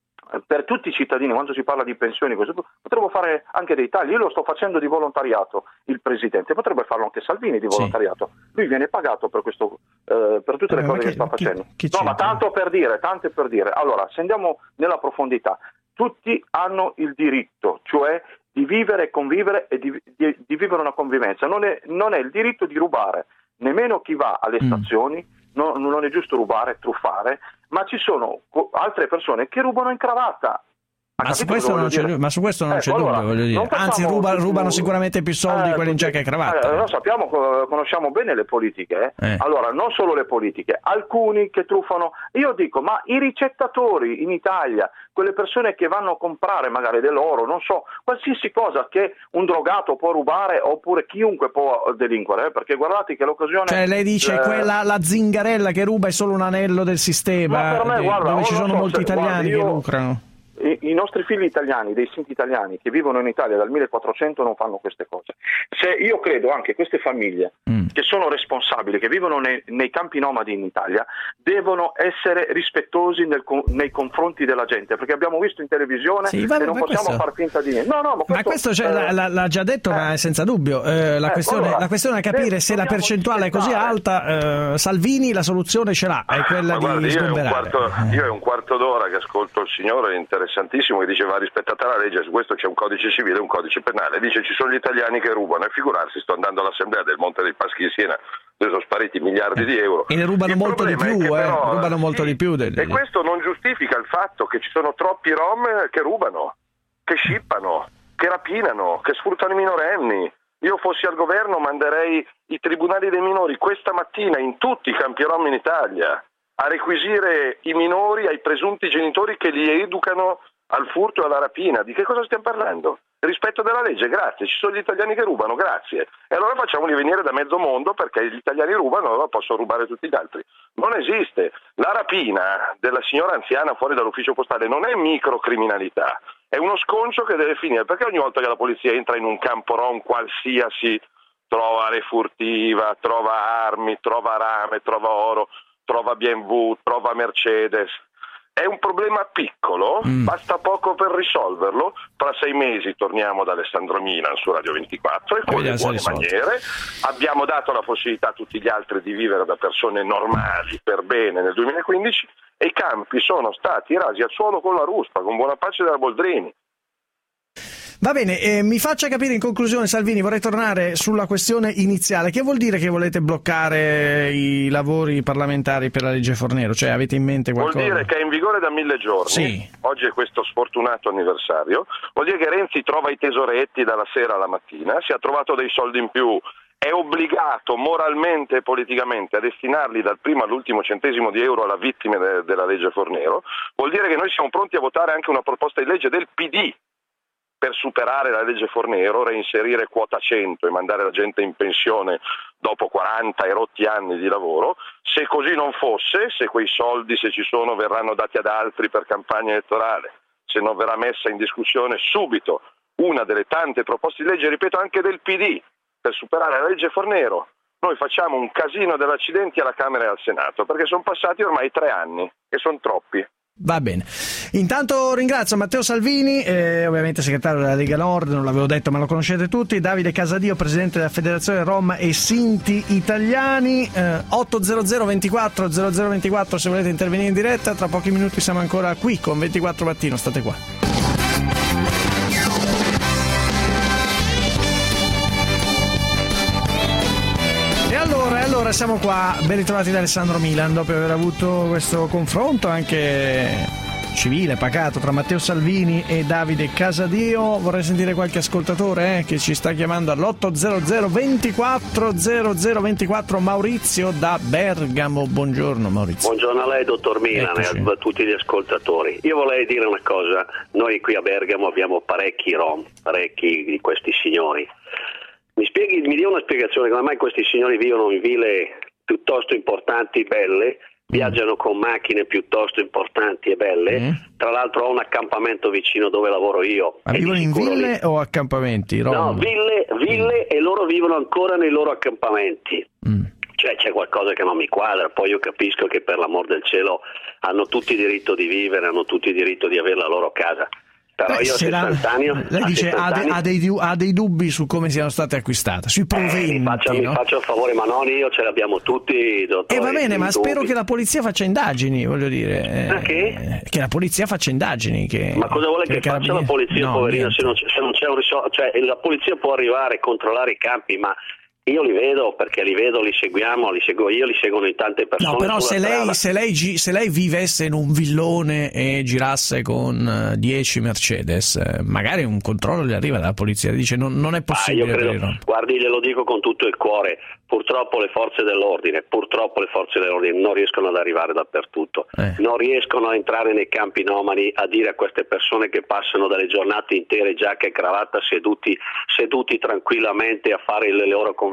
per tutti i cittadini, quando si parla di pensioni, così, potrebbe fare anche dei tagli. Io lo sto facendo di volontariato, il Presidente, potrebbe farlo anche Salvini di volontariato. Sì. Lui viene pagato per questo, eh, per tutte le cose che, che sta facendo. Chi, chi no, ma tanto per dire, tante per dire. Allora, se andiamo nella profondità, tutti hanno il diritto, cioè di vivere e convivere e di, di, di vivere una convivenza. Non è, non è il diritto di rubare, nemmeno chi va alle mm. stazioni. No, non è giusto rubare, truffare, ma ci sono altre persone che rubano in cravatta. Ma su, questo non c'è, ma su questo non ecco, c'è allora, dubbio, voglio dire. Anzi, ruba, rubano sicuramente più soldi eh, quelli in giacca e cravatta. Eh, noi sappiamo, conosciamo bene le politiche. Eh. Eh. Allora, non solo le politiche, alcuni che truffano. Io dico, ma i ricettatori in Italia, quelle persone che vanno a comprare magari dell'oro, non so, qualsiasi cosa che un drogato può rubare oppure chiunque può delinquere, eh, perché guardate che l'occasione... Cioè lei dice eh, quella la zingarella che ruba è solo un anello del sistema, per me, de, guarda, dove ci sono so molti se, italiani guarda, io, che lucrano. I, I nostri figli italiani, dei sinti italiani che vivono in Italia dal millequattrocento non fanno queste cose. Se io credo anche queste famiglie mm. che sono responsabili, che vivono nei, nei campi nomadi in Italia, devono essere rispettosi nel, nei confronti della gente, perché abbiamo visto in televisione sì, vabbè, e non possiamo questo... far finta di niente. No, no, ma questo, ma questo cioè, eh, l'ha, l'ha già detto, eh, ma senza dubbio. Eh, la, eh, questione, allora, la questione è capire eh, se la percentuale è così alta. Eh, Salvini la soluzione ce l'ha, è quella ma di guardi, sgomberare. Io è un quarto, io è un quarto d'ora che ascolto il signore, è interessantissimo. giustissimo che dice va rispettata la legge, su questo c'è un codice civile e un codice penale, dice ci sono gli italiani che rubano, e figurarsi, sto andando all'assemblea del Monte dei Paschi di Siena dove sono spariti miliardi di euro. E ne rubano il molto di più, eh, però, rubano molto sì, di più. Del... E questo non giustifica il fatto che ci sono troppi rom che rubano, che scippano, che rapinano, che sfruttano i minorenni. Io fossi al governo manderei i tribunali dei minori questa mattina in tutti i campi rom in Italia a requisire i minori ai presunti genitori che li educano al furto e alla rapina. Di che cosa stiamo parlando? Rispetto della legge, grazie. Ci sono gli italiani che rubano, grazie. E allora facciamoli venire da mezzo mondo, perché gli italiani rubano, allora possono rubare tutti gli altri. Non esiste. La rapina della signora anziana fuori dall'ufficio postale non è microcriminalità, è uno sconcio che deve finire, perché ogni volta che la polizia entra in un campo rom qualsiasi trova refurtiva, trova armi, trova rame, trova oro, trova B M W, trova Mercedes. È un problema piccolo, mm. basta poco per risolverlo. Tra sei mesi torniamo da Alessandro Milan su Radio ventiquattro e con le buone maniere. Abbiamo dato la possibilità a tutti gli altri di vivere da persone normali per bene nel duemilaquindici e i campi sono stati rasi al suolo con la ruspa, con buona pace della Boldrini. Va bene, eh, mi faccia capire in conclusione, Salvini, vorrei tornare sulla questione iniziale. Che vuol dire che volete bloccare i lavori parlamentari per la legge Fornero? Cioè, avete in mente qualcosa? Vuol dire che è in vigore da mille giorni, sì. Oggi è questo sfortunato anniversario, vuol dire che Renzi trova i tesoretti dalla sera alla mattina, si è trovato dei soldi in più, è obbligato moralmente e politicamente a destinarli dal primo all'ultimo centesimo di euro alla vittima de- della legge Fornero, vuol dire che noi siamo pronti a votare anche una proposta di legge del P D per superare la legge Fornero, reinserire quota cento e mandare la gente in pensione dopo quaranta e rotti anni di lavoro. Se così non fosse, se quei soldi, se ci sono, verranno dati ad altri per campagna elettorale, se non verrà messa in discussione subito una delle tante proposte di legge, ripeto, anche del P D, per superare la legge Fornero, noi facciamo un casino dell'accidenti alla Camera e al Senato, perché sono passati ormai tre anni e sono troppi. Va bene. Intanto ringrazio Matteo Salvini, eh, ovviamente segretario della Lega Nord, non l'avevo detto ma lo conoscete tutti, Davide Casadio, presidente della Federazione Rom e Sinti Italiani, eh, otto zero zero ventiquattro zero zero ventiquattro se volete intervenire in diretta, tra pochi minuti siamo ancora qui con ventiquattro Mattino, state qua. Allora siamo qua, ben ritrovati da Alessandro Milan, dopo aver avuto questo confronto anche civile, pacato, tra Matteo Salvini e Davide Casadio. Vorrei sentire qualche ascoltatore eh, che ci sta chiamando all'otto zero zero ventiquattro zero zero ventiquattro. Maurizio da Bergamo, buongiorno Maurizio. Buongiorno a lei dottor Milan e a tutti gli ascoltatori. Io vorrei dire una cosa, noi qui a Bergamo abbiamo parecchi rom, parecchi di questi signori. Mi spieghi, mi dia una spiegazione come mai questi signori vivono in ville piuttosto importanti, belle, viaggiano con macchine piuttosto importanti e belle. Mm. Tra l'altro ho un accampamento vicino dove lavoro io. Ma vivono in ville lì. O accampamenti? Rom? No, ville, ville mm. e loro vivono ancora nei loro accampamenti. Mm. Cioè c'è qualcosa che non mi quadra, poi io capisco che per l'amor del cielo hanno tutti diritto di vivere, hanno tutti diritto di avere la loro casa. Però Beh, io a sessanta anni, lei dice ha, de, ha, dei, ha dei dubbi su come siano state acquistate, sui proventi. Eh, mi, faccia, no? mi faccia un favore, ma non io, ce l'abbiamo tutti, dottore. E eh, va bene, ma dubbi. Spero che la polizia faccia indagini, voglio dire. Eh, che? che la polizia faccia indagini. Che, ma cosa vuole che, che faccia la polizia, no, poverina, se non, c'è, se non c'è un risolto? Cioè, la polizia può arrivare a controllare i campi, ma io li vedo perché li vedo, li seguiamo, li seguo io, li seguono in tante persone. No, però se lei, se, lei, se lei vivesse in un villone e girasse con dieci Mercedes, magari un controllo le arriva dalla polizia, dice non, non è possibile. Ah, io credo, guardi, glielo dico con tutto il cuore, purtroppo le forze dell'ordine, purtroppo le forze dell'ordine non riescono ad arrivare dappertutto, eh. non riescono a entrare nei campi nomadi a dire a queste persone che passano dalle giornate intere giacca e cravatta seduti, seduti tranquillamente a fare le loro conversazioni.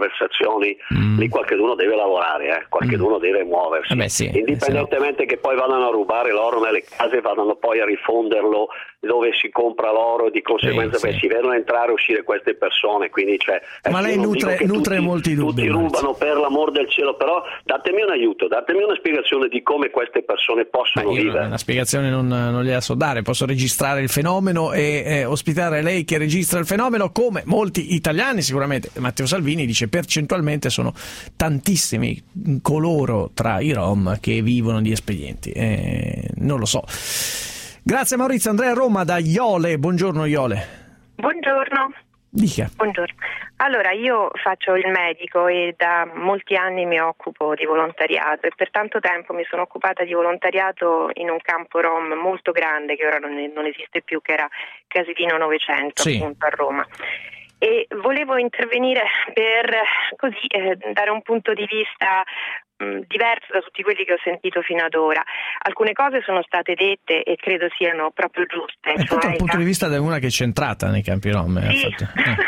Mm. Lì qualcuno deve lavorare, eh? qualcuno mm. deve muoversi, eh beh, sì, indipendentemente che poi vadano a rubare l'oro nelle case, vadano poi a rifonderlo dove si compra l'oro, di conseguenza sì, beh, sì. si vedono entrare e uscire queste persone, quindi cioè, ma lei nutre, nutre tutti, molti dubbi, tutti rubano, per l'amor del cielo, però datemi un aiuto, datemi una spiegazione di come queste persone possono Beh, vivere. Una spiegazione non, non gliela so dare, posso registrare il fenomeno e eh, ospitare lei che registra il fenomeno, come molti italiani sicuramente. Matteo Salvini dice percentualmente sono tantissimi coloro tra i Rom che vivono di espedienti, eh, non lo so. Grazie Maurizio. Andrea Roma da Iole. Buongiorno Iole. Buongiorno. Dica. Buongiorno. Allora, io faccio il medico e da molti anni mi occupo di volontariato e per tanto tempo mi sono occupata di volontariato in un campo rom molto grande che ora non, non esiste più, che era Casilino novecento, sì, appunto a Roma. E volevo intervenire per così eh, dare un punto di vista mh, diverso da tutti quelli che ho sentito fino ad ora. Alcune cose sono state dette e credo siano proprio giuste. E cioè, dal punto di vista di una che è centrata nei campi rom. Sì. Fatto.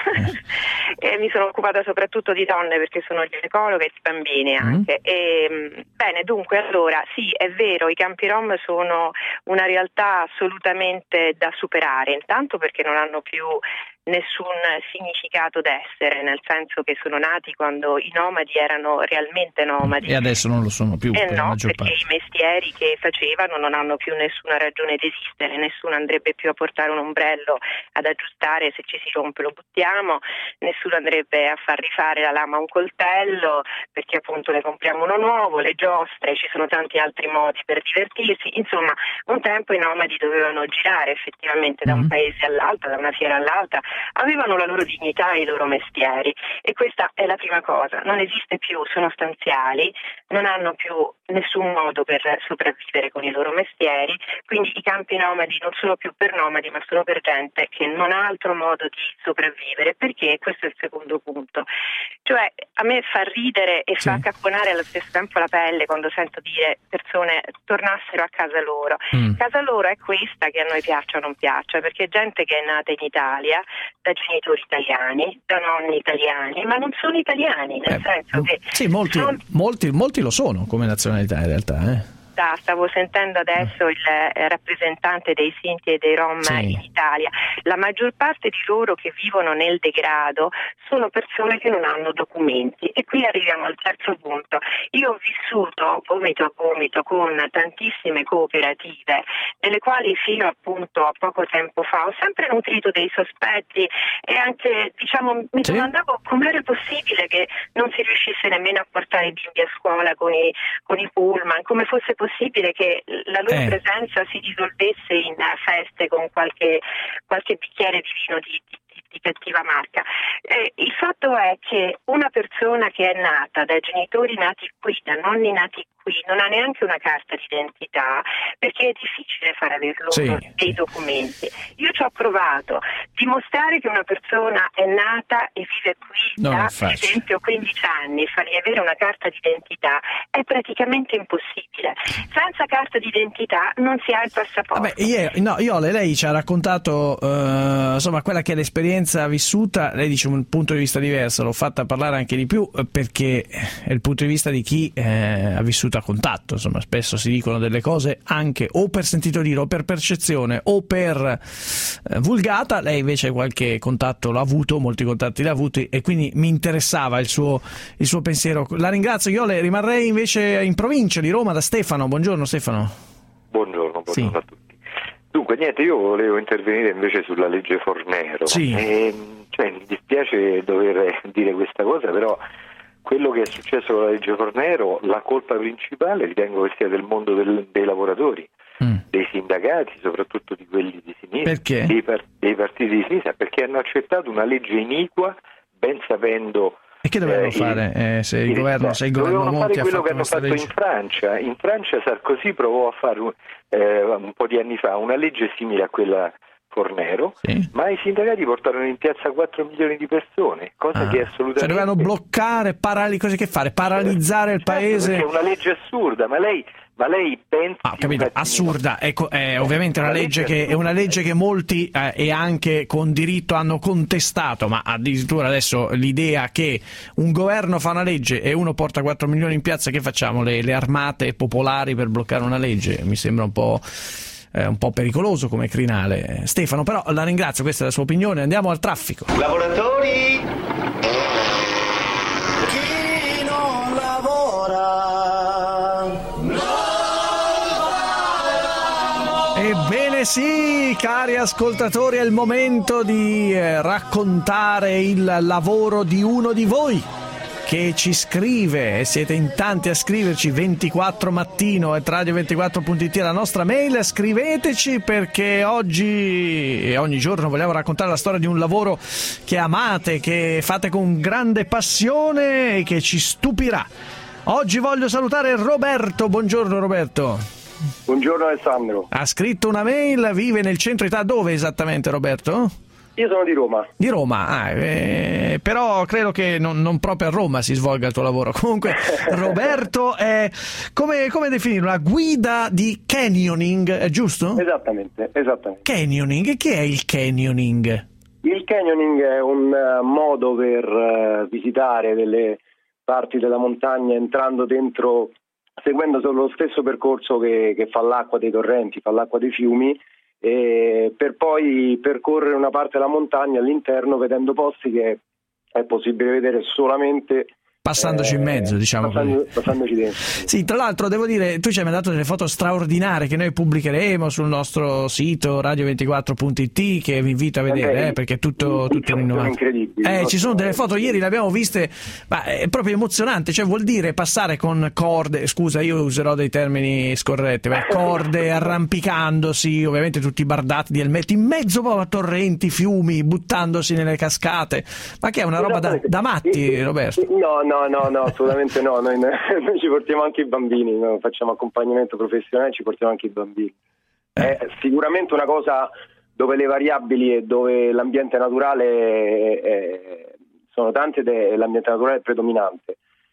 Eh. E mi sono occupata soprattutto di donne perché sono ginecologa e di bambini anche. Mm. E, bene, dunque, allora, sì, è vero, i campi rom sono una realtà assolutamente da superare, intanto perché non hanno più nessun significato d'essere, nel senso che sono nati quando i nomadi erano realmente nomadi. E adesso non lo sono più. Eh per la no, maggior perché parte. i mestieri che facevano non hanno più nessuna ragione di esistere, nessuno andrebbe più a portare un ombrello ad aggiustare, se ci si rompe lo buttiamo, nessuno andrebbe a far rifare la lama a un coltello perché appunto ne compriamo uno nuovo, le giostre, ci sono tanti altri modi per divertirsi. Insomma, un tempo i nomadi dovevano girare effettivamente da un paese all'altro, da una fiera all'altra, avevano la loro dignità e i loro mestieri e questa è la prima cosa. Non esiste più, sono stanziali, non hanno più nessun modo per sopravvivere con i loro mestieri, quindi i campi nomadi non sono più per nomadi ma sono per gente che non ha altro modo di sopravvivere. Perché? Questo è il secondo punto. Cioè, a me fa ridere e sì, fa accapponare allo stesso tempo la pelle quando sento dire persone tornassero a casa loro. Mm. Casa loro è questa, che a noi piaccia o non piaccia, perché è gente che è nata in Italia da genitori italiani, da nonni italiani, ma non sono italiani, nel eh, senso che sì, molti, sono... molti, molti lo sono come nazionalità in realtà, eh. Stavo sentendo adesso il rappresentante dei Sinti e dei Rom sì, in Italia. La maggior parte di loro che vivono nel degrado sono persone che non hanno documenti e qui arriviamo al terzo punto. Io ho vissuto gomito a gomito con tantissime cooperative nelle quali fino appunto a poco tempo fa ho sempre nutrito dei sospetti e anche diciamo mi sì, domandavo com'era possibile che non si riuscisse nemmeno a portare i bimbi a scuola con i, con i pullman, come fosse possibile possibile che la loro eh. presenza si risolvesse in feste con qualche, qualche bicchiere di vino di, di, di cattiva marca. Eh, il fatto è che una persona che è nata da genitori nati qui, da nonni nati qui, non ha neanche una carta d'identità perché è difficile far avere loro sì, dei documenti. Io ci ho provato, dimostrare che una persona è nata e vive qui non da per esempio quindici anni, fargli avere una carta d'identità è praticamente impossibile. Senza carta d'identità non si ha il passaporto. Vabbè, io, no, Iole, lei ci ha raccontato uh, insomma quella che è l'esperienza vissuta, lei dice un punto di vista diverso, l'ho fatta parlare anche di più perché è il punto di vista di chi eh, ha vissuto a contatto, insomma spesso si dicono delle cose anche o per sentito dire o per percezione o per eh, vulgata. Lei invece qualche contatto l'ha avuto, molti contatti l'ha avuti e quindi mi interessava il suo, il suo pensiero. La ringrazio. Io le rimarrei invece in provincia di Roma da Stefano. Buongiorno Stefano. Buongiorno, buongiorno sì, a tutti. Dunque niente, io volevo intervenire invece sulla legge Fornero. Sì. E, cioè, mi dispiace dover dire questa cosa, però quello che è successo con la legge Fornero, la colpa principale ritengo che sia del mondo del, dei lavoratori, mm. dei sindacati, soprattutto di quelli di sinistra, perché? Dei, par- dei partiti di sinistra, perché hanno accettato una legge iniqua, ben sapendo. E che dovevano eh, fare il, eh, se il, il governo, se il governo dovevano Monti fare quello ha che hanno fatto fatto legge? in Francia. In Francia Sarkozy provò a fare un, eh, un po' di anni fa una legge simile a quella Fornero, sì, ma i sindacati portarono in piazza quattro milioni di persone, cosa ah. che è assolutamente... Cioè dovevano bloccare, parali... cosa che fare? Paralizzare il certo, paese? È una legge assurda, ma lei... Ma lei pensa... Ah, capito, assurda, ecco, è ovviamente una legge che è una legge che molti eh, e anche con diritto hanno contestato, ma addirittura adesso l'idea che un governo fa una legge e uno porta quattro milioni in piazza, che facciamo? Le, le armate popolari per bloccare una legge? Mi sembra un po'... Eh, un po' pericoloso come crinale. Stefano, però la ringrazio, questa è la sua opinione. Andiamo al traffico. Lavoratori, chi non lavora non lavora. Ebbene sì, cari ascoltatori, è il momento di eh, raccontare il lavoro di uno di voi che ci scrive, e siete in tanti a scriverci, ventiquattro mattino at radio ventiquattro punto it la nostra mail. Scriveteci, perché oggi e ogni giorno vogliamo raccontare la storia di un lavoro che amate, che fate con grande passione e che ci stupirà. Oggi voglio salutare Roberto. Buongiorno Roberto. Buongiorno Alessandro. Ha scritto una mail, vive nel centro Italia. Dove esattamente, Roberto? Io sono di Roma. Di Roma, ah, eh, però credo che non, non proprio a Roma si svolga il tuo lavoro. Comunque, Roberto è, come, come definire, una guida di canyoning, è giusto? Esattamente, esattamente. Canyoning, che è il canyoning? Il canyoning è un uh, modo per uh, visitare delle parti della montagna entrando dentro, seguendo lo stesso percorso che, che fa l'acqua dei torrenti, fa l'acqua dei fiumi, e per poi percorrere una parte della montagna all'interno, vedendo posti che è possibile vedere solamente passandoci eh, in mezzo, diciamo passando, così. passandoci dentro. Sì, tra l'altro devo dire, tu ci hai mandato delle foto straordinarie che noi pubblicheremo sul nostro sito radio ventiquattro punto it, che vi invito a vedere, eh, perché è tutto, tutto rinnovato. Incredibile. Eh, ci sono delle foto, ieri le abbiamo viste, ma è proprio emozionante, cioè vuol dire passare con corde, scusa io userò dei termini scorretti, beh, corde, arrampicandosi, ovviamente tutti bardati di elmetti, in mezzo a torrenti, fiumi, buttandosi nelle cascate, ma che è una roba da, da matti, Roberto? No, no, no, no, assolutamente no, noi, noi ci portiamo anche i bambini, noi facciamo accompagnamento professionale, ci portiamo anche i bambini. È sicuramente una cosa dove le variabili e dove l'ambiente naturale è, è, sono tante ed è l'ambiente naturale predominante.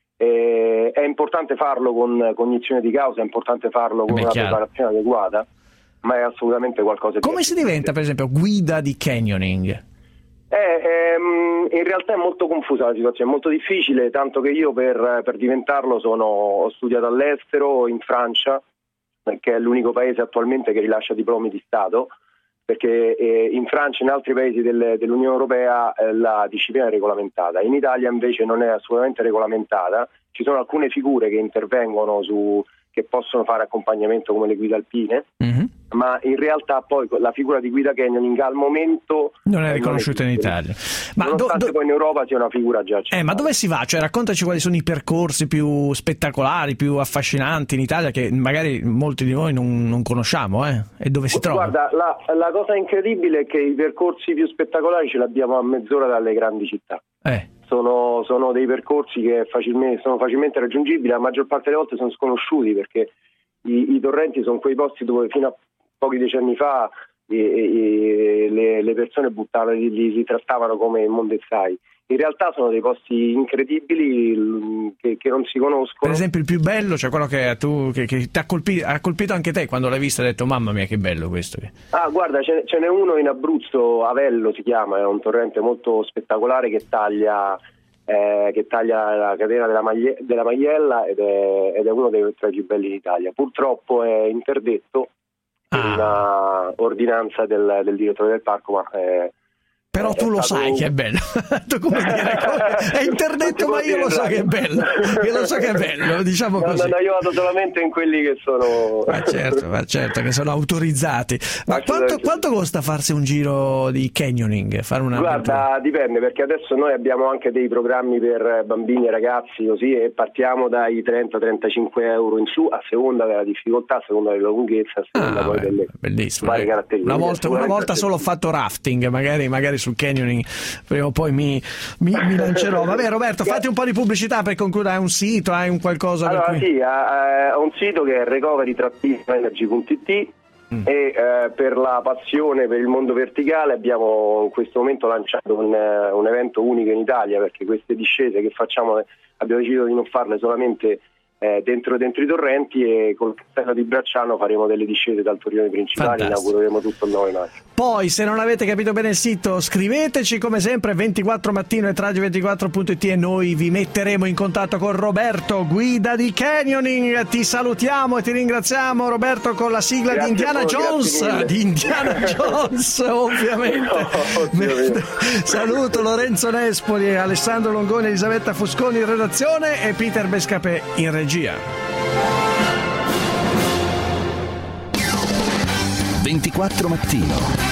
E, è importante farlo con cognizione di causa, è importante farlo con Beh, una chiaro. preparazione adeguata, ma è assolutamente qualcosa di... Come si diventa, per esempio, guida di canyoning? Eh, ehm, in realtà è molto confusa la situazione, è molto difficile, tanto che io per, per diventarlo sono, ho studiato all'estero, in Francia, che è l'unico paese attualmente che rilascia diplomi di Stato, perché eh, in Francia e in altri paesi del, dell'Unione Europea eh, la disciplina è regolamentata, in Italia invece non è assolutamente regolamentata, ci sono alcune figure che intervengono su, che possono fare accompagnamento come le guide alpine, mm-hmm. ma in realtà poi la figura di guida canyoning al momento non è riconosciuta non in Italia. Ma nonostante do, do... poi in Europa sia una figura già eh, ma dove si va? Cioè raccontaci quali sono i percorsi più spettacolari, più affascinanti in Italia, che magari molti di noi non, non conosciamo, eh? E dove si trova? Guarda, la, la cosa incredibile è che i percorsi più spettacolari ce li abbiamo a mezz'ora dalle grandi città. Eh. Sono, sono dei percorsi che facilmente, sono facilmente raggiungibili, la maggior parte delle volte sono sconosciuti, perché i, i torrenti sono quei posti dove fino a pochi decenni fa e, e, le, le persone buttavano, li, li trattavano come immondezzai. In realtà sono dei posti incredibili che, che non si conoscono. Per esempio il più bello, cioè quello che, tu, che, che ti ha colpito, ha colpito anche te quando l'hai visto e hai detto mamma mia che bello questo. Ah guarda, ce, ce n'è uno in Abruzzo, Avello si chiama, è un torrente molto spettacolare che taglia, eh, che taglia la catena della, maglie, della Maiella ed è, ed è uno dei tra i più belli d'Italia. Purtroppo è interdetto per ah. una ordinanza del, del direttore del parco, ma è, però tu lo sai che è bello. Tu come dire, è interdetto, ma io lo so che è bello. Io lo so che è bello, diciamo no, così. No, no, io vado solamente in quelli che sono. Ma certo, ma certo, che sono autorizzati. Ma quanto, quanto costa farsi un giro di canyoning? Fare una Guarda, dipende, perché adesso noi abbiamo anche dei programmi per bambini e ragazzi, così, e partiamo dai trenta trentacinque euro in su, a seconda della difficoltà, a seconda della lunghezza, a seconda ah, poi beh, delle bellissimo. varie caratteristiche. Una volta, una volta solo ho fatto rafting, magari, magari sul canyoning prima o poi mi, mi, mi lancerò. Vabbè Roberto, fatti un po' di pubblicità per concludere. Hai un sito, hai un qualcosa? Allora per cui... sì, ho un sito che è recovery energy punto it mm. e eh, per la passione per il mondo verticale abbiamo in questo momento lanciato un, un evento unico in Italia, perché queste discese che facciamo abbiamo deciso di non farle solamente Eh, dentro, dentro i torrenti, e col castello di Bracciano faremo delle discese dal torrione principale. Fantastico. Inaugureremo tutto il nove maggio. Poi se non avete capito bene il sito scriveteci come sempre ventiquattro mattino at radio ventiquattro punto it e noi vi metteremo in contatto con Roberto, guida di canyoning. Ti salutiamo e ti ringraziamo Roberto con la sigla grazie di Indiana Jones di Indiana Jones ovviamente, no, ovviamente. Saluto Lorenzo Nespoli, Alessandro Longoni, Elisabetta Fusconi in redazione e Peter Bescapè in regia. ventiquattro mattino